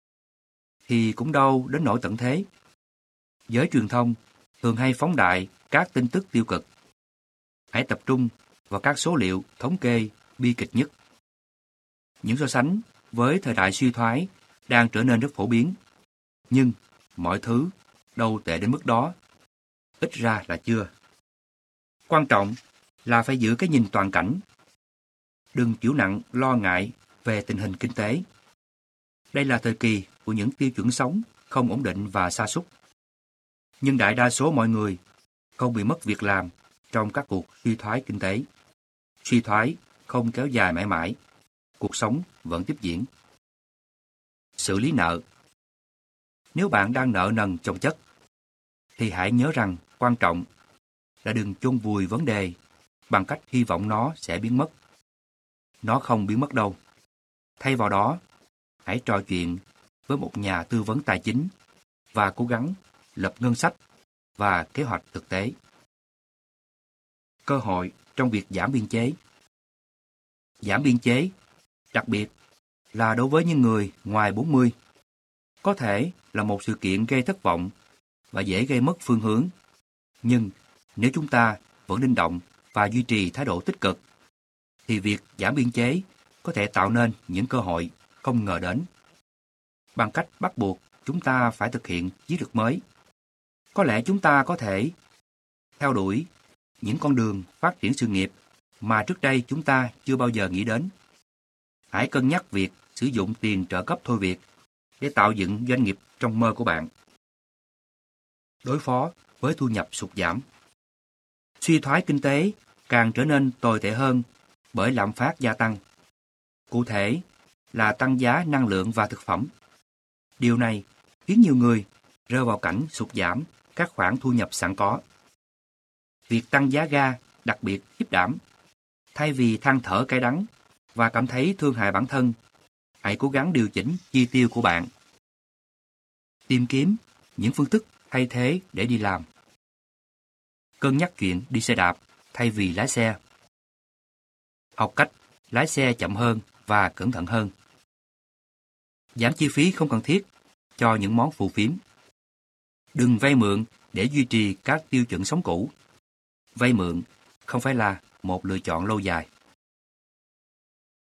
thì cũng đâu đến nỗi tận thế. Giới truyền thông thường hay phóng đại các tin tức tiêu cực. Hãy tập trung vào các số liệu thống kê bi kịch nhất. Những so sánh với thời đại suy thoái đang trở nên rất phổ biến. Nhưng mọi thứ đâu tệ đến mức đó. Ít ra là chưa. Quan trọng là phải giữ cái nhìn toàn cảnh. Đừng chịu nặng lo ngại về tình hình kinh tế. Đây là thời kỳ của những tiêu chuẩn sống không ổn định và sa sút. Nhưng đại đa số mọi người không bị mất việc làm trong các cuộc suy thoái kinh tế. Suy thoái không kéo dài mãi mãi. Cuộc sống vẫn tiếp diễn. Xử lý nợ. Nếu bạn đang nợ nần chồng chất, thì hãy nhớ rằng quan trọng là đừng chôn vùi vấn đề bằng cách hy vọng nó sẽ biến mất. Nó không biến mất đâu. Thay vào đó, hãy trò chuyện với một nhà tư vấn tài chính và cố gắng lập ngân sách và kế hoạch thực tế. Cơ hội trong việc giảm biên chế. Giảm biên chế, đặc biệt là đối với những người ngoài 40, có thể là một sự kiện gây thất vọng và dễ gây mất phương hướng. Nhưng nếu chúng ta vẫn linh động và duy trì thái độ tích cực, thì việc giảm biên chế có thể tạo nên những cơ hội không ngờ đến. Bằng cách bắt buộc chúng ta phải thực hiện chiến lược mới, có lẽ chúng ta có thể theo đuổi những con đường phát triển sự nghiệp mà trước đây chúng ta chưa bao giờ nghĩ đến. Hãy cân nhắc việc sử dụng tiền trợ cấp thôi việc để tạo dựng doanh nghiệp trong mơ của bạn. Đối phó với thu nhập sụt giảm. Suy thoái kinh tế càng trở nên tồi tệ hơn bởi lạm phát gia tăng. Cụ thể là tăng giá năng lượng và thực phẩm. Điều này khiến nhiều người rơi vào cảnh sụt giảm các khoản thu nhập sẵn có. Việc tăng giá ga đặc biệt khiếp đảm. Thay vì than thở cay đắng và cảm thấy thương hại bản thân, hãy cố gắng điều chỉnh chi tiêu của bạn. Tìm kiếm những phương thức thay thế để đi làm. Cân nhắc chuyện đi xe đạp thay vì lái xe. Học cách lái xe chậm hơn và cẩn thận hơn. Giảm chi phí không cần thiết cho những món phù phiếm. Đừng vay mượn để duy trì các tiêu chuẩn sống cũ. Vay mượn không phải là một lựa chọn lâu dài.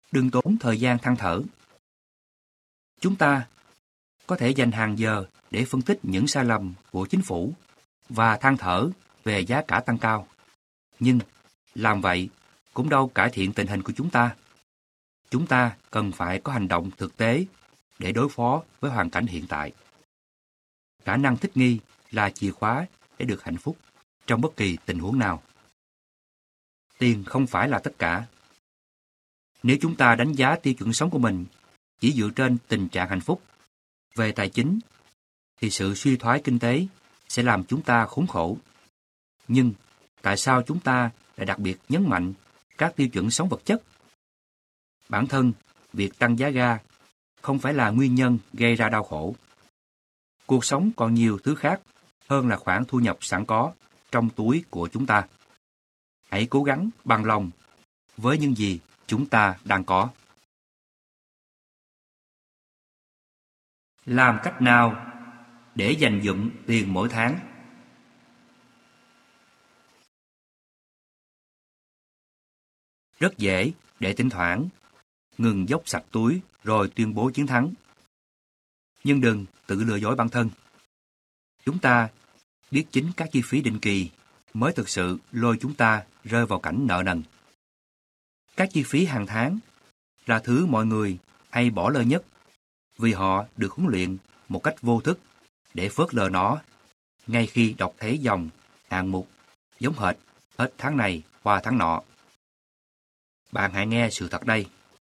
Đừng tốn thời gian than thở. Chúng ta có thể dành hàng giờ để phân tích những sai lầm của chính phủ và than thở về giá cả tăng cao. Nhưng làm vậy cũng đâu cải thiện tình hình của chúng ta. Chúng ta cần phải có hành động thực tế để đối phó với hoàn cảnh hiện tại. Khả năng thích nghi là chìa khóa để được hạnh phúc trong bất kỳ tình huống nào. Tiền không phải là tất cả. Nếu chúng ta đánh giá tiêu chuẩn sống của mình chỉ dựa trên tình trạng hạnh phúc về tài chính, thì sự suy thoái kinh tế sẽ làm chúng ta khốn khổ. Nhưng tại sao chúng ta lại đặc biệt nhấn mạnh các tiêu chuẩn sống vật chất? Bản thân, việc tăng giá ga không phải là nguyên nhân gây ra đau khổ. Cuộc sống còn nhiều thứ khác hơn là khoản thu nhập sẵn có trong túi của chúng ta. Hãy cố gắng bằng lòng với những gì chúng ta đang có. Làm cách nào để dành dụm tiền mỗi tháng? Rất dễ để thỉnh thoảng ngừng dốc sạch túi rồi tuyên bố chiến thắng. Nhưng đừng tự lừa dối bản thân. Chúng ta biết chính các chi phí định kỳ mới thực sự lôi chúng ta rơi vào cảnh nợ nần. Các chi phí hàng tháng là thứ mọi người hay bỏ lơ nhất vì họ được huấn luyện một cách vô thức để phớt lờ nó ngay khi đọc thấy dòng hạng mục giống hệt hết tháng này qua tháng nọ. Bạn hãy nghe sự thật đây.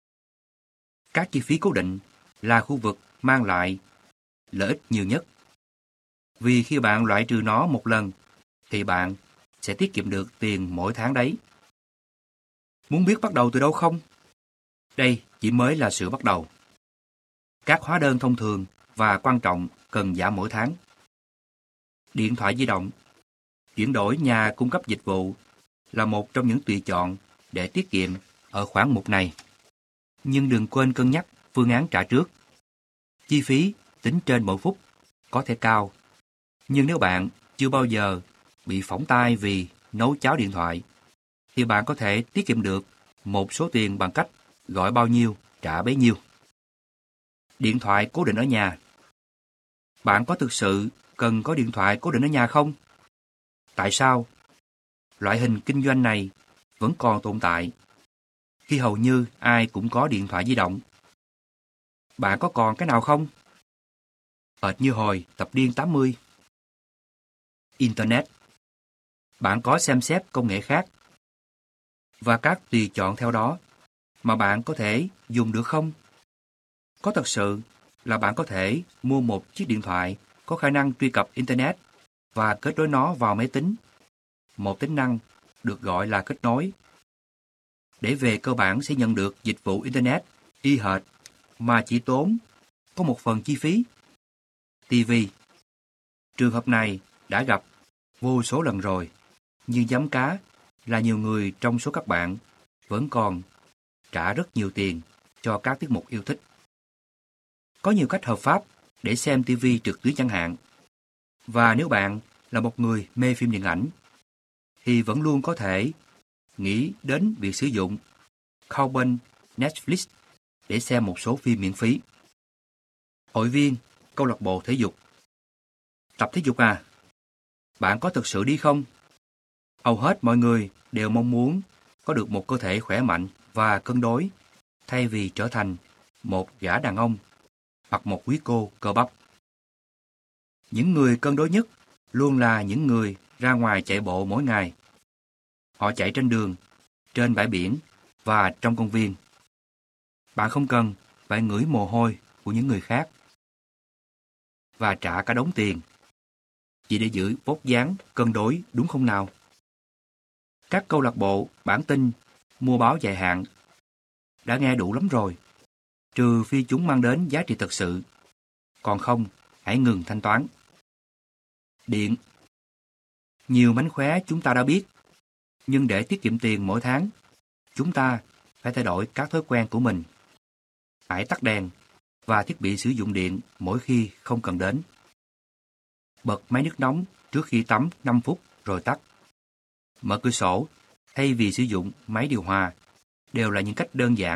Các chi phí cố định là khu vực mang lại lợi ích nhiều nhất. Vì khi bạn loại trừ nó một lần, thì bạn sẽ tiết kiệm được tiền mỗi tháng đấy. Muốn biết bắt đầu từ đâu không? Đây chỉ mới là sự bắt đầu. Các hóa đơn thông thường và quan trọng cần giảm mỗi tháng. Điện thoại di động, chuyển đổi nhà cung cấp dịch vụ là một trong những tùy chọn để tiết kiệm ở khoản mục này. Nhưng đừng quên cân nhắc phương án trả trước. Chi phí tính trên mỗi phút có thể cao, nhưng nếu bạn chưa bao giờ bị phỏng tai vì nấu cháo điện thoại, thì bạn có thể tiết kiệm được một số tiền bằng cách gọi bao nhiêu trả bấy nhiêu. Điện thoại cố định ở nhà. Bạn có thực sự cần có điện thoại cố định ở nhà không? Tại sao loại hình kinh doanh này vẫn còn tồn tại khi hầu như ai cũng có điện thoại di động? Bạn có còn cái nào không? Hệt như hồi Thập niên 80. Internet. Bạn có xem xét công nghệ khác và các tùy chọn theo đó mà bạn có thể dùng được không? Có thật sự là bạn có thể mua một chiếc điện thoại có khả năng truy cập Internet và kết nối nó vào máy tính, một tính năng được gọi là kết nối, để về cơ bản sẽ nhận được dịch vụ Internet y hệt mà chỉ tốn có một phần chi phí. TV. Trường hợp này đã gặp vô số lần rồi, nhưng giấm cá là nhiều người trong số các bạn vẫn còn trả rất nhiều tiền cho các tiết mục yêu thích. Có nhiều cách hợp pháp để xem TV trực tuyến chẳng hạn. Và nếu bạn là một người mê phim điện ảnh, thì vẫn luôn có thể nghĩ đến việc sử dụng Carbon Netflix để xem một số phim miễn phí. Hội viên câu lạc bộ thể dục. Tập thể dục à? Bạn có thực sự đi không? Hầu hết mọi người đều mong muốn có được một cơ thể khỏe mạnh và cân đối, thay vì trở thành một gã đàn ông hoặc một quý cô cơ bắp. Những người cân đối nhất luôn là những người ra ngoài chạy bộ mỗi ngày. Họ chạy trên đường, trên bãi biển và trong công viên. Bạn không cần phải ngửi mồ hôi của những người khác và trả cả đống tiền chỉ để giữ vóc dáng cân đối, đúng không nào? Các câu lạc bộ, bản tin, mua báo dài hạn đã nghe đủ lắm rồi, trừ phi chúng mang đến giá trị thực sự. Còn không, hãy ngừng thanh toán. Điện. Nhiều mánh khóe chúng ta đã biết, nhưng để tiết kiệm tiền mỗi tháng, chúng ta phải thay đổi các thói quen của mình. Hãy tắt đèn và thiết bị sử dụng điện mỗi khi không cần đến. Bật máy nước nóng trước khi tắm 5 phút rồi tắt. Mở cửa sổ thay vì sử dụng máy điều hòa đều là những cách đơn giản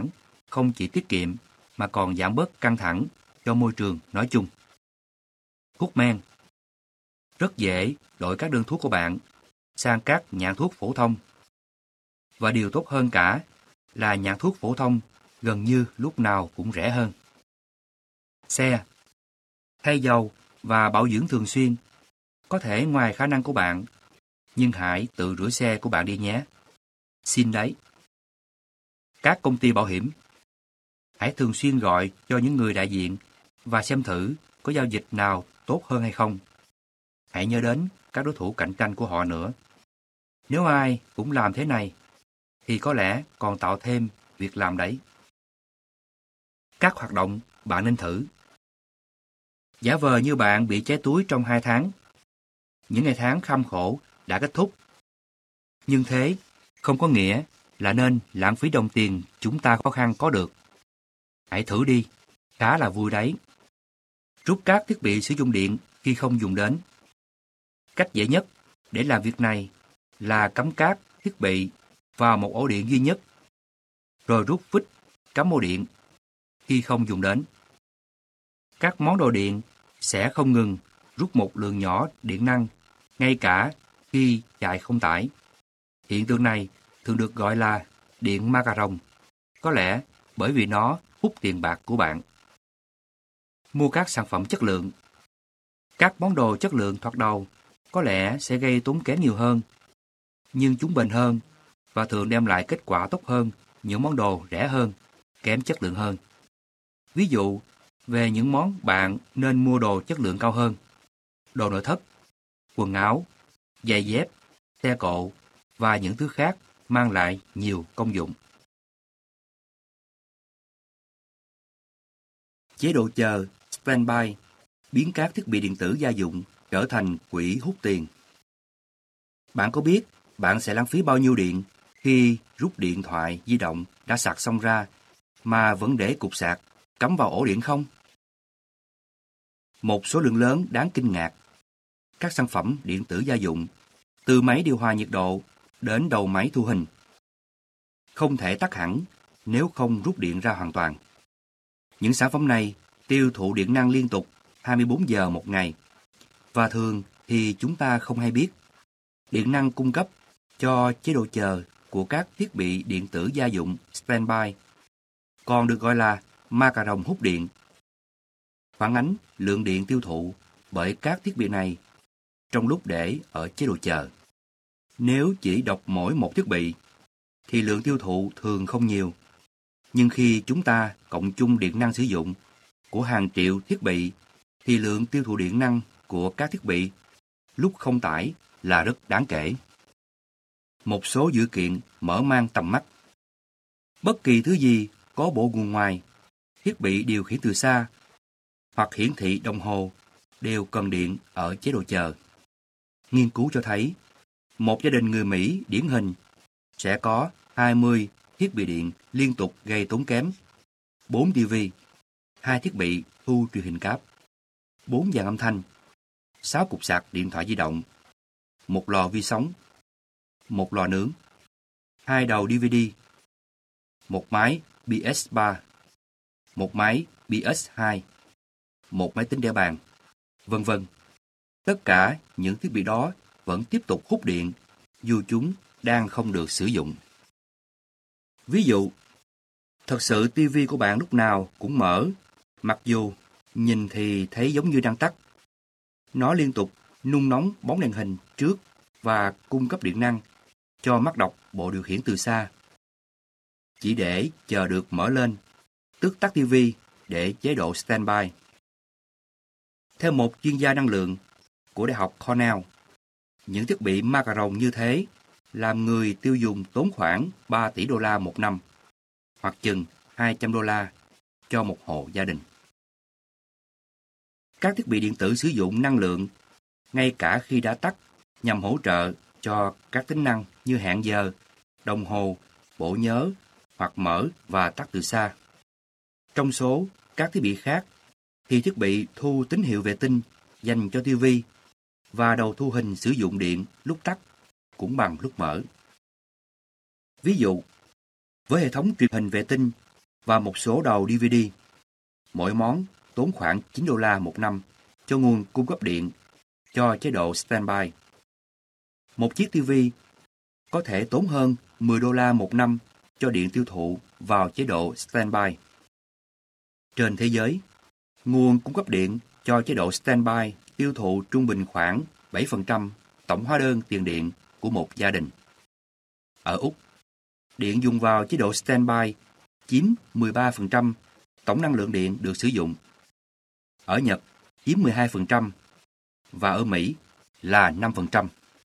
không chỉ tiết kiệm mà còn giảm bớt căng thẳng cho môi trường nói chung. Thuốc men. Rất dễ đổi các đơn thuốc của bạn sang các nhãn thuốc phổ thông. Và điều tốt hơn cả là nhãn thuốc phổ thông gần như lúc nào cũng rẻ hơn. Xe. Thay dầu và bảo dưỡng thường xuyên có thể ngoài khả năng của bạn, nhưng hãy tự rửa xe của bạn đi nhé. Xin đấy. Các công ty bảo hiểm. Hãy thường xuyên gọi cho những người đại diện và xem thử có giao dịch nào tốt hơn hay không. Hãy nhớ đến các đối thủ cạnh tranh của họ nữa. Nếu ai cũng làm thế này, thì có lẽ còn tạo thêm việc làm đấy. Các hoạt động bạn nên thử. Giả vờ như bạn bị cháy túi trong 2 tháng. Những ngày tháng kham khổ đã kết thúc. Nhưng thế không có nghĩa là nên lãng phí đồng tiền chúng ta khó khăn có được. Hãy thử đi, khá là vui đấy. Rút các thiết bị sử dụng điện khi không dùng đến. Cách dễ nhất để làm việc này là cắm các thiết bị vào một ổ điện duy nhất, rồi rút vít cắm ổ điện khi không dùng đến. Các món đồ điện sẽ không ngừng rút một lượng nhỏ điện năng, ngay cả khi chạy không tải. Hiện tượng này thường được gọi là điện ma cà rồng, có lẽ bởi vì nó hút tiền bạc của bạn. Mua các sản phẩm chất lượng. Các món đồ chất lượng thoạt đầu có lẽ sẽ gây tốn kém nhiều hơn, nhưng chúng bền hơn và thường đem lại kết quả tốt hơn những món đồ rẻ hơn, kém chất lượng hơn. Ví dụ, về những món bạn nên mua đồ chất lượng cao hơn, đồ nội thất, quần áo, giày dép, xe cộ và những thứ khác mang lại nhiều công dụng. Chế độ chờ standby biến các thiết bị điện tử gia dụng trở thành quỹ hút tiền. Bạn có biết bạn sẽ lãng phí bao nhiêu điện khi rút điện thoại di động đã sạc xong ra mà vẫn để cục sạc cắm vào ổ điện không? Một số lượng lớn đáng kinh ngạc. Các sản phẩm điện tử gia dụng, từ máy điều hòa nhiệt độ đến đầu máy thu hình, không thể tắt hẳn nếu không rút điện ra hoàn toàn. Những sản phẩm này tiêu thụ điện năng liên tục 24 giờ một ngày, và thường thì chúng ta không hay biết. Điện năng cung cấp cho chế độ chờ của các thiết bị điện tử gia dụng standby còn được gọi là ma cà rồng hút điện, phản ánh lượng điện tiêu thụ bởi các thiết bị này trong lúc để ở chế độ chờ. Nếu chỉ đọc mỗi một thiết bị, thì lượng tiêu thụ thường không nhiều. Nhưng khi chúng ta cộng chung điện năng sử dụng của hàng triệu thiết bị, thì lượng tiêu thụ điện năng của các thiết bị lúc không tải là rất đáng kể. Một số dữ kiện mở mang tầm mắt. Bất kỳ thứ gì có bộ nguồn ngoài, thiết bị điều khiển từ xa hoặc hiển thị đồng hồ đều cần điện ở chế độ chờ. Nghiên cứu cho thấy, một gia đình người Mỹ điển hình sẽ có 20 thiết bị điện liên tục gây tốn kém, 4 TV, 2 thiết bị thu truyền hình cáp, 4 dàn âm thanh, 6 cục sạc điện thoại di động, 1 lò vi sóng, 1 lò nướng, 2 đầu DVD, 1 máy PS3, 1 máy PS2, 1 máy tính đeo bàn, vân vân. Tất cả những thiết bị đó vẫn tiếp tục hút điện dù chúng đang không được sử dụng. Ví dụ, thật sự TV của bạn lúc nào cũng mở, mặc dù nhìn thì thấy giống như đang tắt. Nó liên tục nung nóng bóng đèn hình trước và cung cấp điện năng cho mắt đọc bộ điều khiển từ xa, chỉ để chờ được mở lên, tức tắt TV để chế độ standby. Theo một chuyên gia năng lượng của Đại học Cornell, những thiết bị ma cà rồng như thế làm người tiêu dùng tốn khoảng 3 tỷ đô la một năm, hoặc chừng 200 đô la cho một hộ gia đình. Các thiết bị điện tử sử dụng năng lượng ngay cả khi đã tắt nhằm hỗ trợ cho các tính năng như hẹn giờ, đồng hồ, bộ nhớ hoặc mở và tắt từ xa. Trong số các thiết bị khác thì thiết bị thu tín hiệu vệ tinh dành cho TV và đầu thu hình sử dụng điện lúc tắt cũng bằng lúc mở. Ví dụ, với hệ thống truyền hình vệ tinh và một số đầu DVD. Mỗi món tốn khoảng 9 đô la một năm cho nguồn cung cấp điện cho chế độ standby. Một chiếc TV có thể tốn hơn 10 đô la một năm cho điện tiêu thụ vào chế độ standby. Trên thế giới, nguồn cung cấp điện cho chế độ standby tiêu thụ trung bình khoảng 7% tổng hóa đơn tiền điện của một gia đình. Ở Úc, điện dùng vào chế độ standby chiếm 13% tổng năng lượng điện được sử dụng. Ở Nhật chiếm 12% và ở Mỹ là 5%.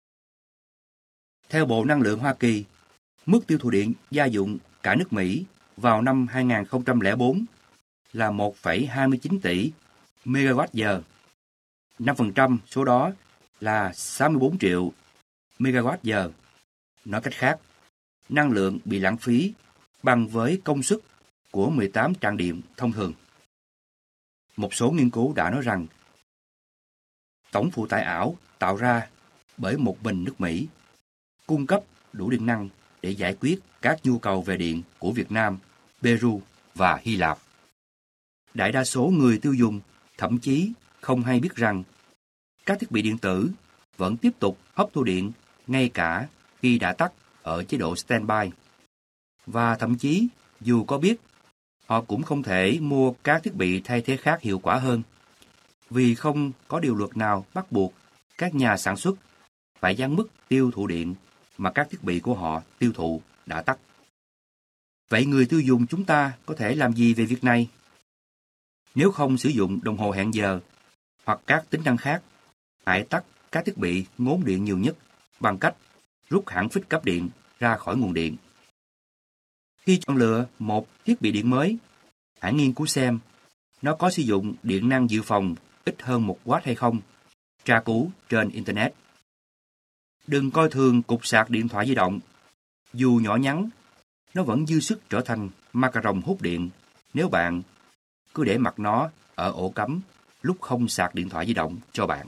Theo Bộ Năng lượng Hoa Kỳ, mức tiêu thụ điện gia dụng cả nước Mỹ vào năm 2004 là 1,29 tỷ MWh. 5% số đó là 64 triệu MWh. Nói cách khác, năng lượng bị lãng phí bằng với công suất của 18 trạm điện thông thường. Một số nghiên cứu đã nói rằng tổng phụ tải ảo tạo ra bởi một bình nước Mỹ cung cấp đủ điện năng để giải quyết các nhu cầu về điện của Việt Nam, Peru và Hy Lạp. Đại đa số người tiêu dùng thậm chí không hay biết rằng các thiết bị điện tử vẫn tiếp tục hấp thu điện ngay cả khi đã tắt ở chế độ standby. Và thậm chí dù có biết, họ cũng không thể mua các thiết bị thay thế khác hiệu quả hơn, vì không có điều luật nào bắt buộc các nhà sản xuất phải giáng mức tiêu thụ điện mà các thiết bị của họ tiêu thụ đã tắt. Vậy người tiêu dùng chúng ta có thể làm gì về việc này? Nếu không sử dụng đồng hồ hẹn giờ hoặc các tính năng khác, hãy tắt các thiết bị ngốn điện nhiều nhất bằng cách rút hẳn phích cấp điện ra khỏi nguồn điện. Khi chọn lựa một thiết bị điện mới, hãy nghiên cứu xem nó có sử dụng điện năng dự phòng ít hơn 1W hay không. Tra cứu trên Internet. Đừng coi thường cục sạc điện thoại di động. Dù nhỏ nhắn, nó vẫn dư sức trở thành ma cà rồng hút điện nếu bạn cứ để mặc nó ở ổ cắm lúc không sạc điện thoại di động cho bạn.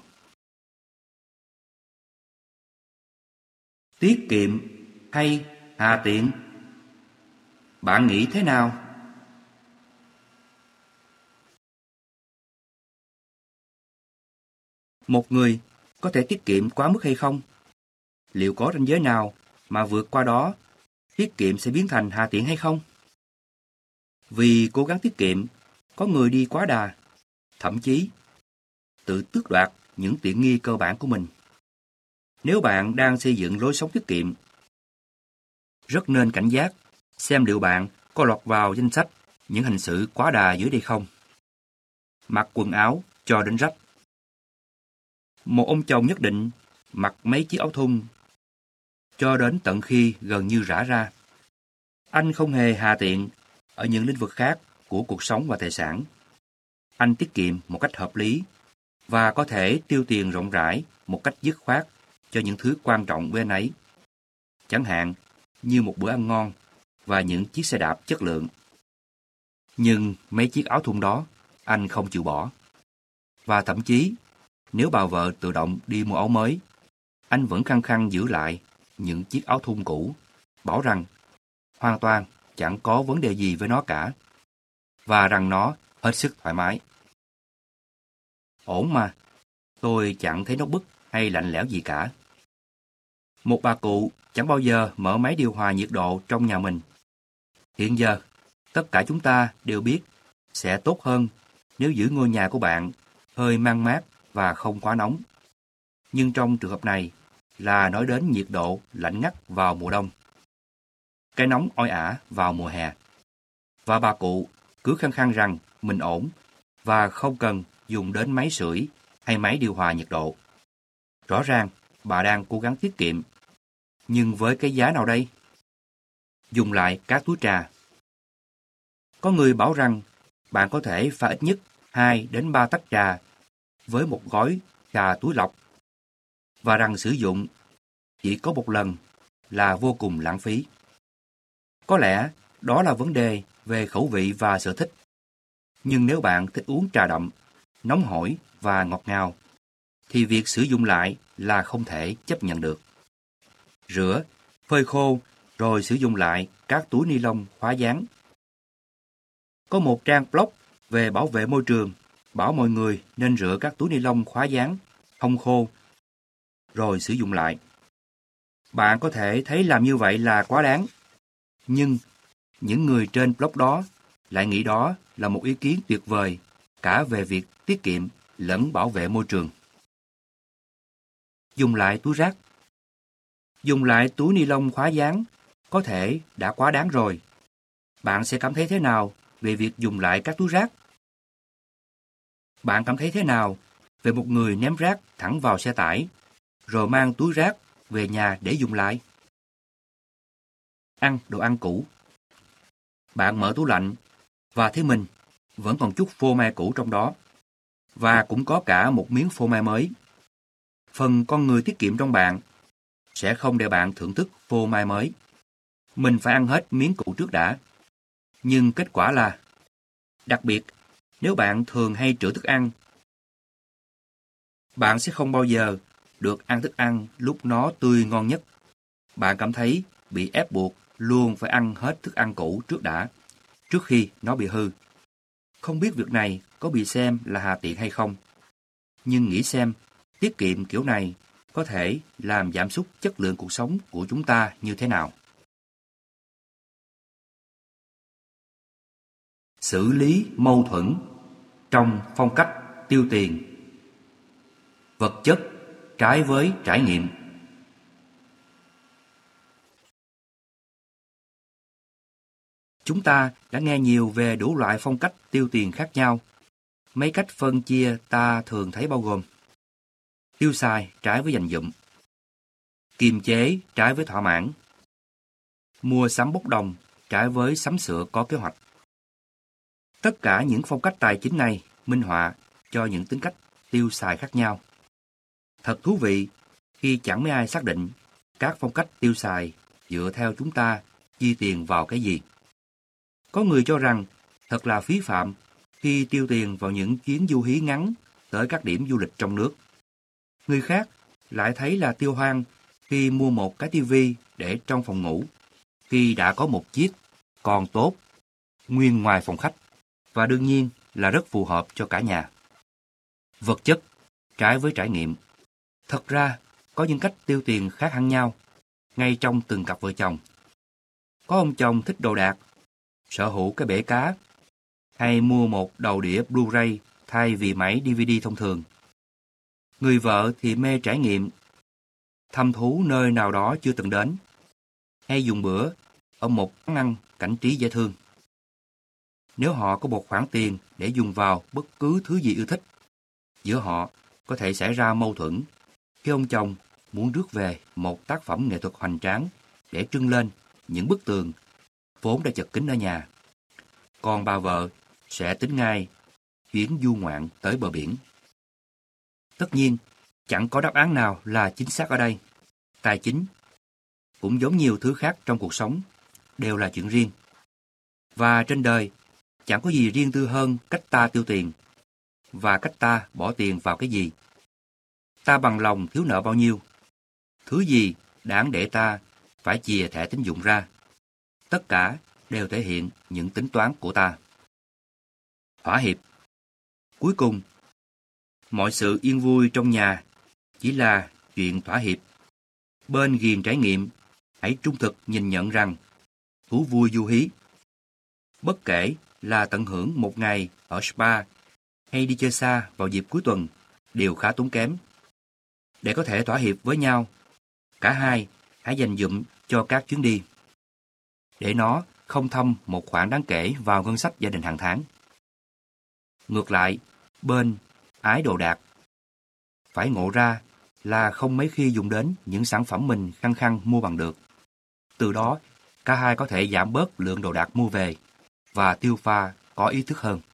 Tiết kiệm hay hà tiện? Bạn nghĩ thế nào? Một người có thể tiết kiệm quá mức hay không? Liệu có ranh giới nào mà vượt qua đó, tiết kiệm sẽ biến thành hà tiện hay không? Vì cố gắng tiết kiệm, có người đi quá đà, thậm chí tự tước đoạt những tiện nghi cơ bản của mình. Nếu bạn đang xây dựng lối sống tiết kiệm, rất nên cảnh giác xem liệu bạn có lọt vào danh sách những hành xử quá đà dưới đây không. Mặc quần áo cho đến rách. Một ông chồng nhất định mặc mấy chiếc áo thun cho đến tận khi gần như rã ra. Anh không hề hà tiện ở những lĩnh vực khác của cuộc sống và tài sản. Anh tiết kiệm một cách hợp lý và có thể tiêu tiền rộng rãi một cách dứt khoát cho những thứ quan trọng với anh ấy. Chẳng hạn như một bữa ăn ngon và những chiếc xe đạp chất lượng. Nhưng mấy chiếc áo thun đó anh không chịu bỏ. Và thậm chí nếu bà vợ tự động đi mua áo mới, anh vẫn khăng khăng giữ lại những chiếc áo thun cũ, bảo rằng hoàn toàn chẳng có vấn đề gì với nó cả, và rằng nó hết sức thoải mái. Ổn mà, tôi chẳng thấy nóng bức hay lạnh lẽo gì cả. Một bà cụ chẳng bao giờ mở máy điều hòa nhiệt độ trong nhà mình. Hiện giờ, tất cả chúng ta đều biết sẽ tốt hơn nếu giữ ngôi nhà của bạn hơi mang mát và không quá nóng. Nhưng trong trường hợp này là nói đến nhiệt độ lạnh ngắt vào mùa đông, cái nóng oi ả vào mùa hè. Và bà cụ cứ khăng khăng rằng mình ổn và không cần dùng đến máy sưởi hay máy điều hòa nhiệt độ. Rõ ràng bà đang cố gắng tiết kiệm. Nhưng với cái giá nào đây? Dùng lại các túi trà. Có người bảo rằng bạn có thể pha ít nhất 2 đến 3 tách trà với một gói trà túi lọc, và rằng sử dụng chỉ có một lần là vô cùng lãng phí. Có lẽ đó là vấn đề về khẩu vị và sở thích. Nhưng nếu bạn thích uống trà đậm, nóng hổi và ngọt ngào, thì việc sử dụng lại là không thể chấp nhận được. Rửa, phơi khô rồi sử dụng lại các túi ni lông khóa dán. Có một trang blog về bảo vệ môi trường, bảo mọi người nên rửa các túi ni lông khóa dán, hong khô, rồi sử dụng lại. Bạn có thể thấy làm như vậy là quá đáng, nhưng những người trên blog đó lại nghĩ đó là một ý kiến tuyệt vời cả về việc tiết kiệm lẫn bảo vệ môi trường. Dùng lại túi rác. Dùng lại túi ni lông khóa dán có thể đã quá đáng rồi. Bạn sẽ cảm thấy thế nào về việc dùng lại các túi rác? Bạn cảm thấy thế nào về một người ném rác thẳng vào xe tải, rồi mang túi rác về nhà để dùng lại? Ăn đồ ăn cũ. Bạn mở tủ lạnh và thấy mình vẫn còn chút phô mai cũ trong đó, và cũng có cả một miếng phô mai mới. Phần con người tiết kiệm trong bạn sẽ không để bạn thưởng thức phô mai mới. Mình phải ăn hết miếng cũ trước đã. Nhưng kết quả là, đặc biệt nếu bạn thường hay trữ thức ăn, bạn sẽ không bao giờ được ăn thức ăn lúc nó tươi ngon nhất. Bạn cảm thấy bị ép buộc luôn phải ăn hết thức ăn cũ trước đã, trước khi nó bị hư. Không biết việc này có bị xem là hà tiện hay không, nhưng nghĩ xem, tiết kiệm kiểu này có thể làm giảm sút chất lượng cuộc sống của chúng ta như thế nào. Xử lý mâu thuẫn trong phong cách tiêu tiền. Vật chất trái với trải nghiệm. Chúng ta đã nghe nhiều về đủ loại phong cách tiêu tiền khác nhau. Mấy cách phân chia ta thường thấy bao gồm: tiêu xài trái với dành dụm, kiềm chế trái với thỏa mãn, mua sắm bốc đồng trái với sắm sửa có kế hoạch. Tất cả những phong cách tài chính này minh họa cho những tính cách tiêu xài khác nhau. Thật thú vị khi chẳng mấy ai xác định các phong cách tiêu xài dựa theo chúng ta chi tiền vào cái gì. Có người cho rằng thật là phí phạm khi tiêu tiền vào những chuyến du hí ngắn tới các điểm du lịch trong nước. Người khác lại thấy là tiêu hoang khi mua một cái tivi để trong phòng ngủ, khi đã có một chiếc còn tốt nguyên ngoài phòng khách, và đương nhiên là rất phù hợp cho cả nhà. Vật chất trái với trải nghiệm. Thật ra, có những cách tiêu tiền khác hẳn nhau, ngay trong từng cặp vợ chồng. Có ông chồng thích đồ đạc, sở hữu cái bể cá, hay mua một đầu đĩa Blu-ray thay vì máy DVD thông thường. Người vợ thì mê trải nghiệm, thăm thú nơi nào đó chưa từng đến, hay dùng bữa ở một quán ăn cảnh trí dễ thương. Nếu họ có một khoản tiền để dùng vào bất cứ thứ gì yêu thích, giữa họ có thể xảy ra mâu thuẫn khi ông chồng muốn rước về một tác phẩm nghệ thuật hoành tráng để trưng lên những bức tường vốn đã chật kín ở nhà. Còn bà vợ sẽ tính ngay chuyến du ngoạn tới bờ biển. Tất nhiên, chẳng có đáp án nào là chính xác ở đây. Tài chính, cũng giống nhiều thứ khác trong cuộc sống, đều là chuyện riêng. Và trên đời, chẳng có gì riêng tư hơn cách ta tiêu tiền và cách ta bỏ tiền vào cái gì. Ta bằng lòng thiếu nợ bao nhiêu, thứ gì đáng để ta phải chìa thẻ tín dụng ra. Tất cả đều thể hiện những tính toán của ta. Thỏa hiệp. Cuối cùng, mọi sự yên vui trong nhà chỉ là chuyện thỏa hiệp. Bên ghiền trải nghiệm, hãy trung thực nhìn nhận rằng thú vui du hí, bất kể là tận hưởng một ngày ở spa hay đi chơi xa vào dịp cuối tuần, đều khá tốn kém. Để có thể thỏa hiệp với nhau, cả hai hãy dành dụm cho các chuyến đi, để nó không thâm một khoản đáng kể vào ngân sách gia đình hàng tháng. Ngược lại, bên ái đồ đạc, phải ngộ ra là không mấy khi dùng đến những sản phẩm mình khăng khăng mua bằng được. Từ đó, cả hai có thể giảm bớt lượng đồ đạc mua về và tiêu pha có ý thức hơn.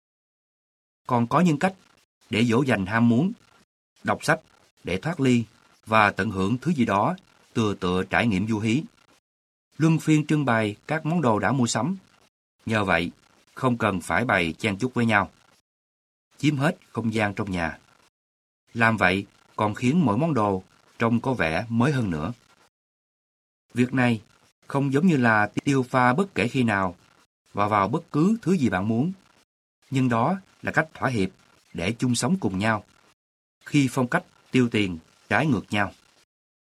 Còn có những cách để dỗ dành ham muốn, đọc sách để thoát ly và tận hưởng thứ gì đó tựa trải nghiệm du hí. Luân phiên trưng bày các món đồ đã mua sắm. Nhờ vậy, không cần phải bày chen chúc với nhau, chiếm hết không gian trong nhà. Làm vậy còn khiến mỗi món đồ trông có vẻ mới hơn nữa. Việc này không giống như là tiêu pha bất kể khi nào, và vào bất cứ thứ gì bạn muốn. Nhưng đó là cách thỏa hiệp để chung sống cùng nhau, khi phong cách tiêu tiền trái ngược nhau.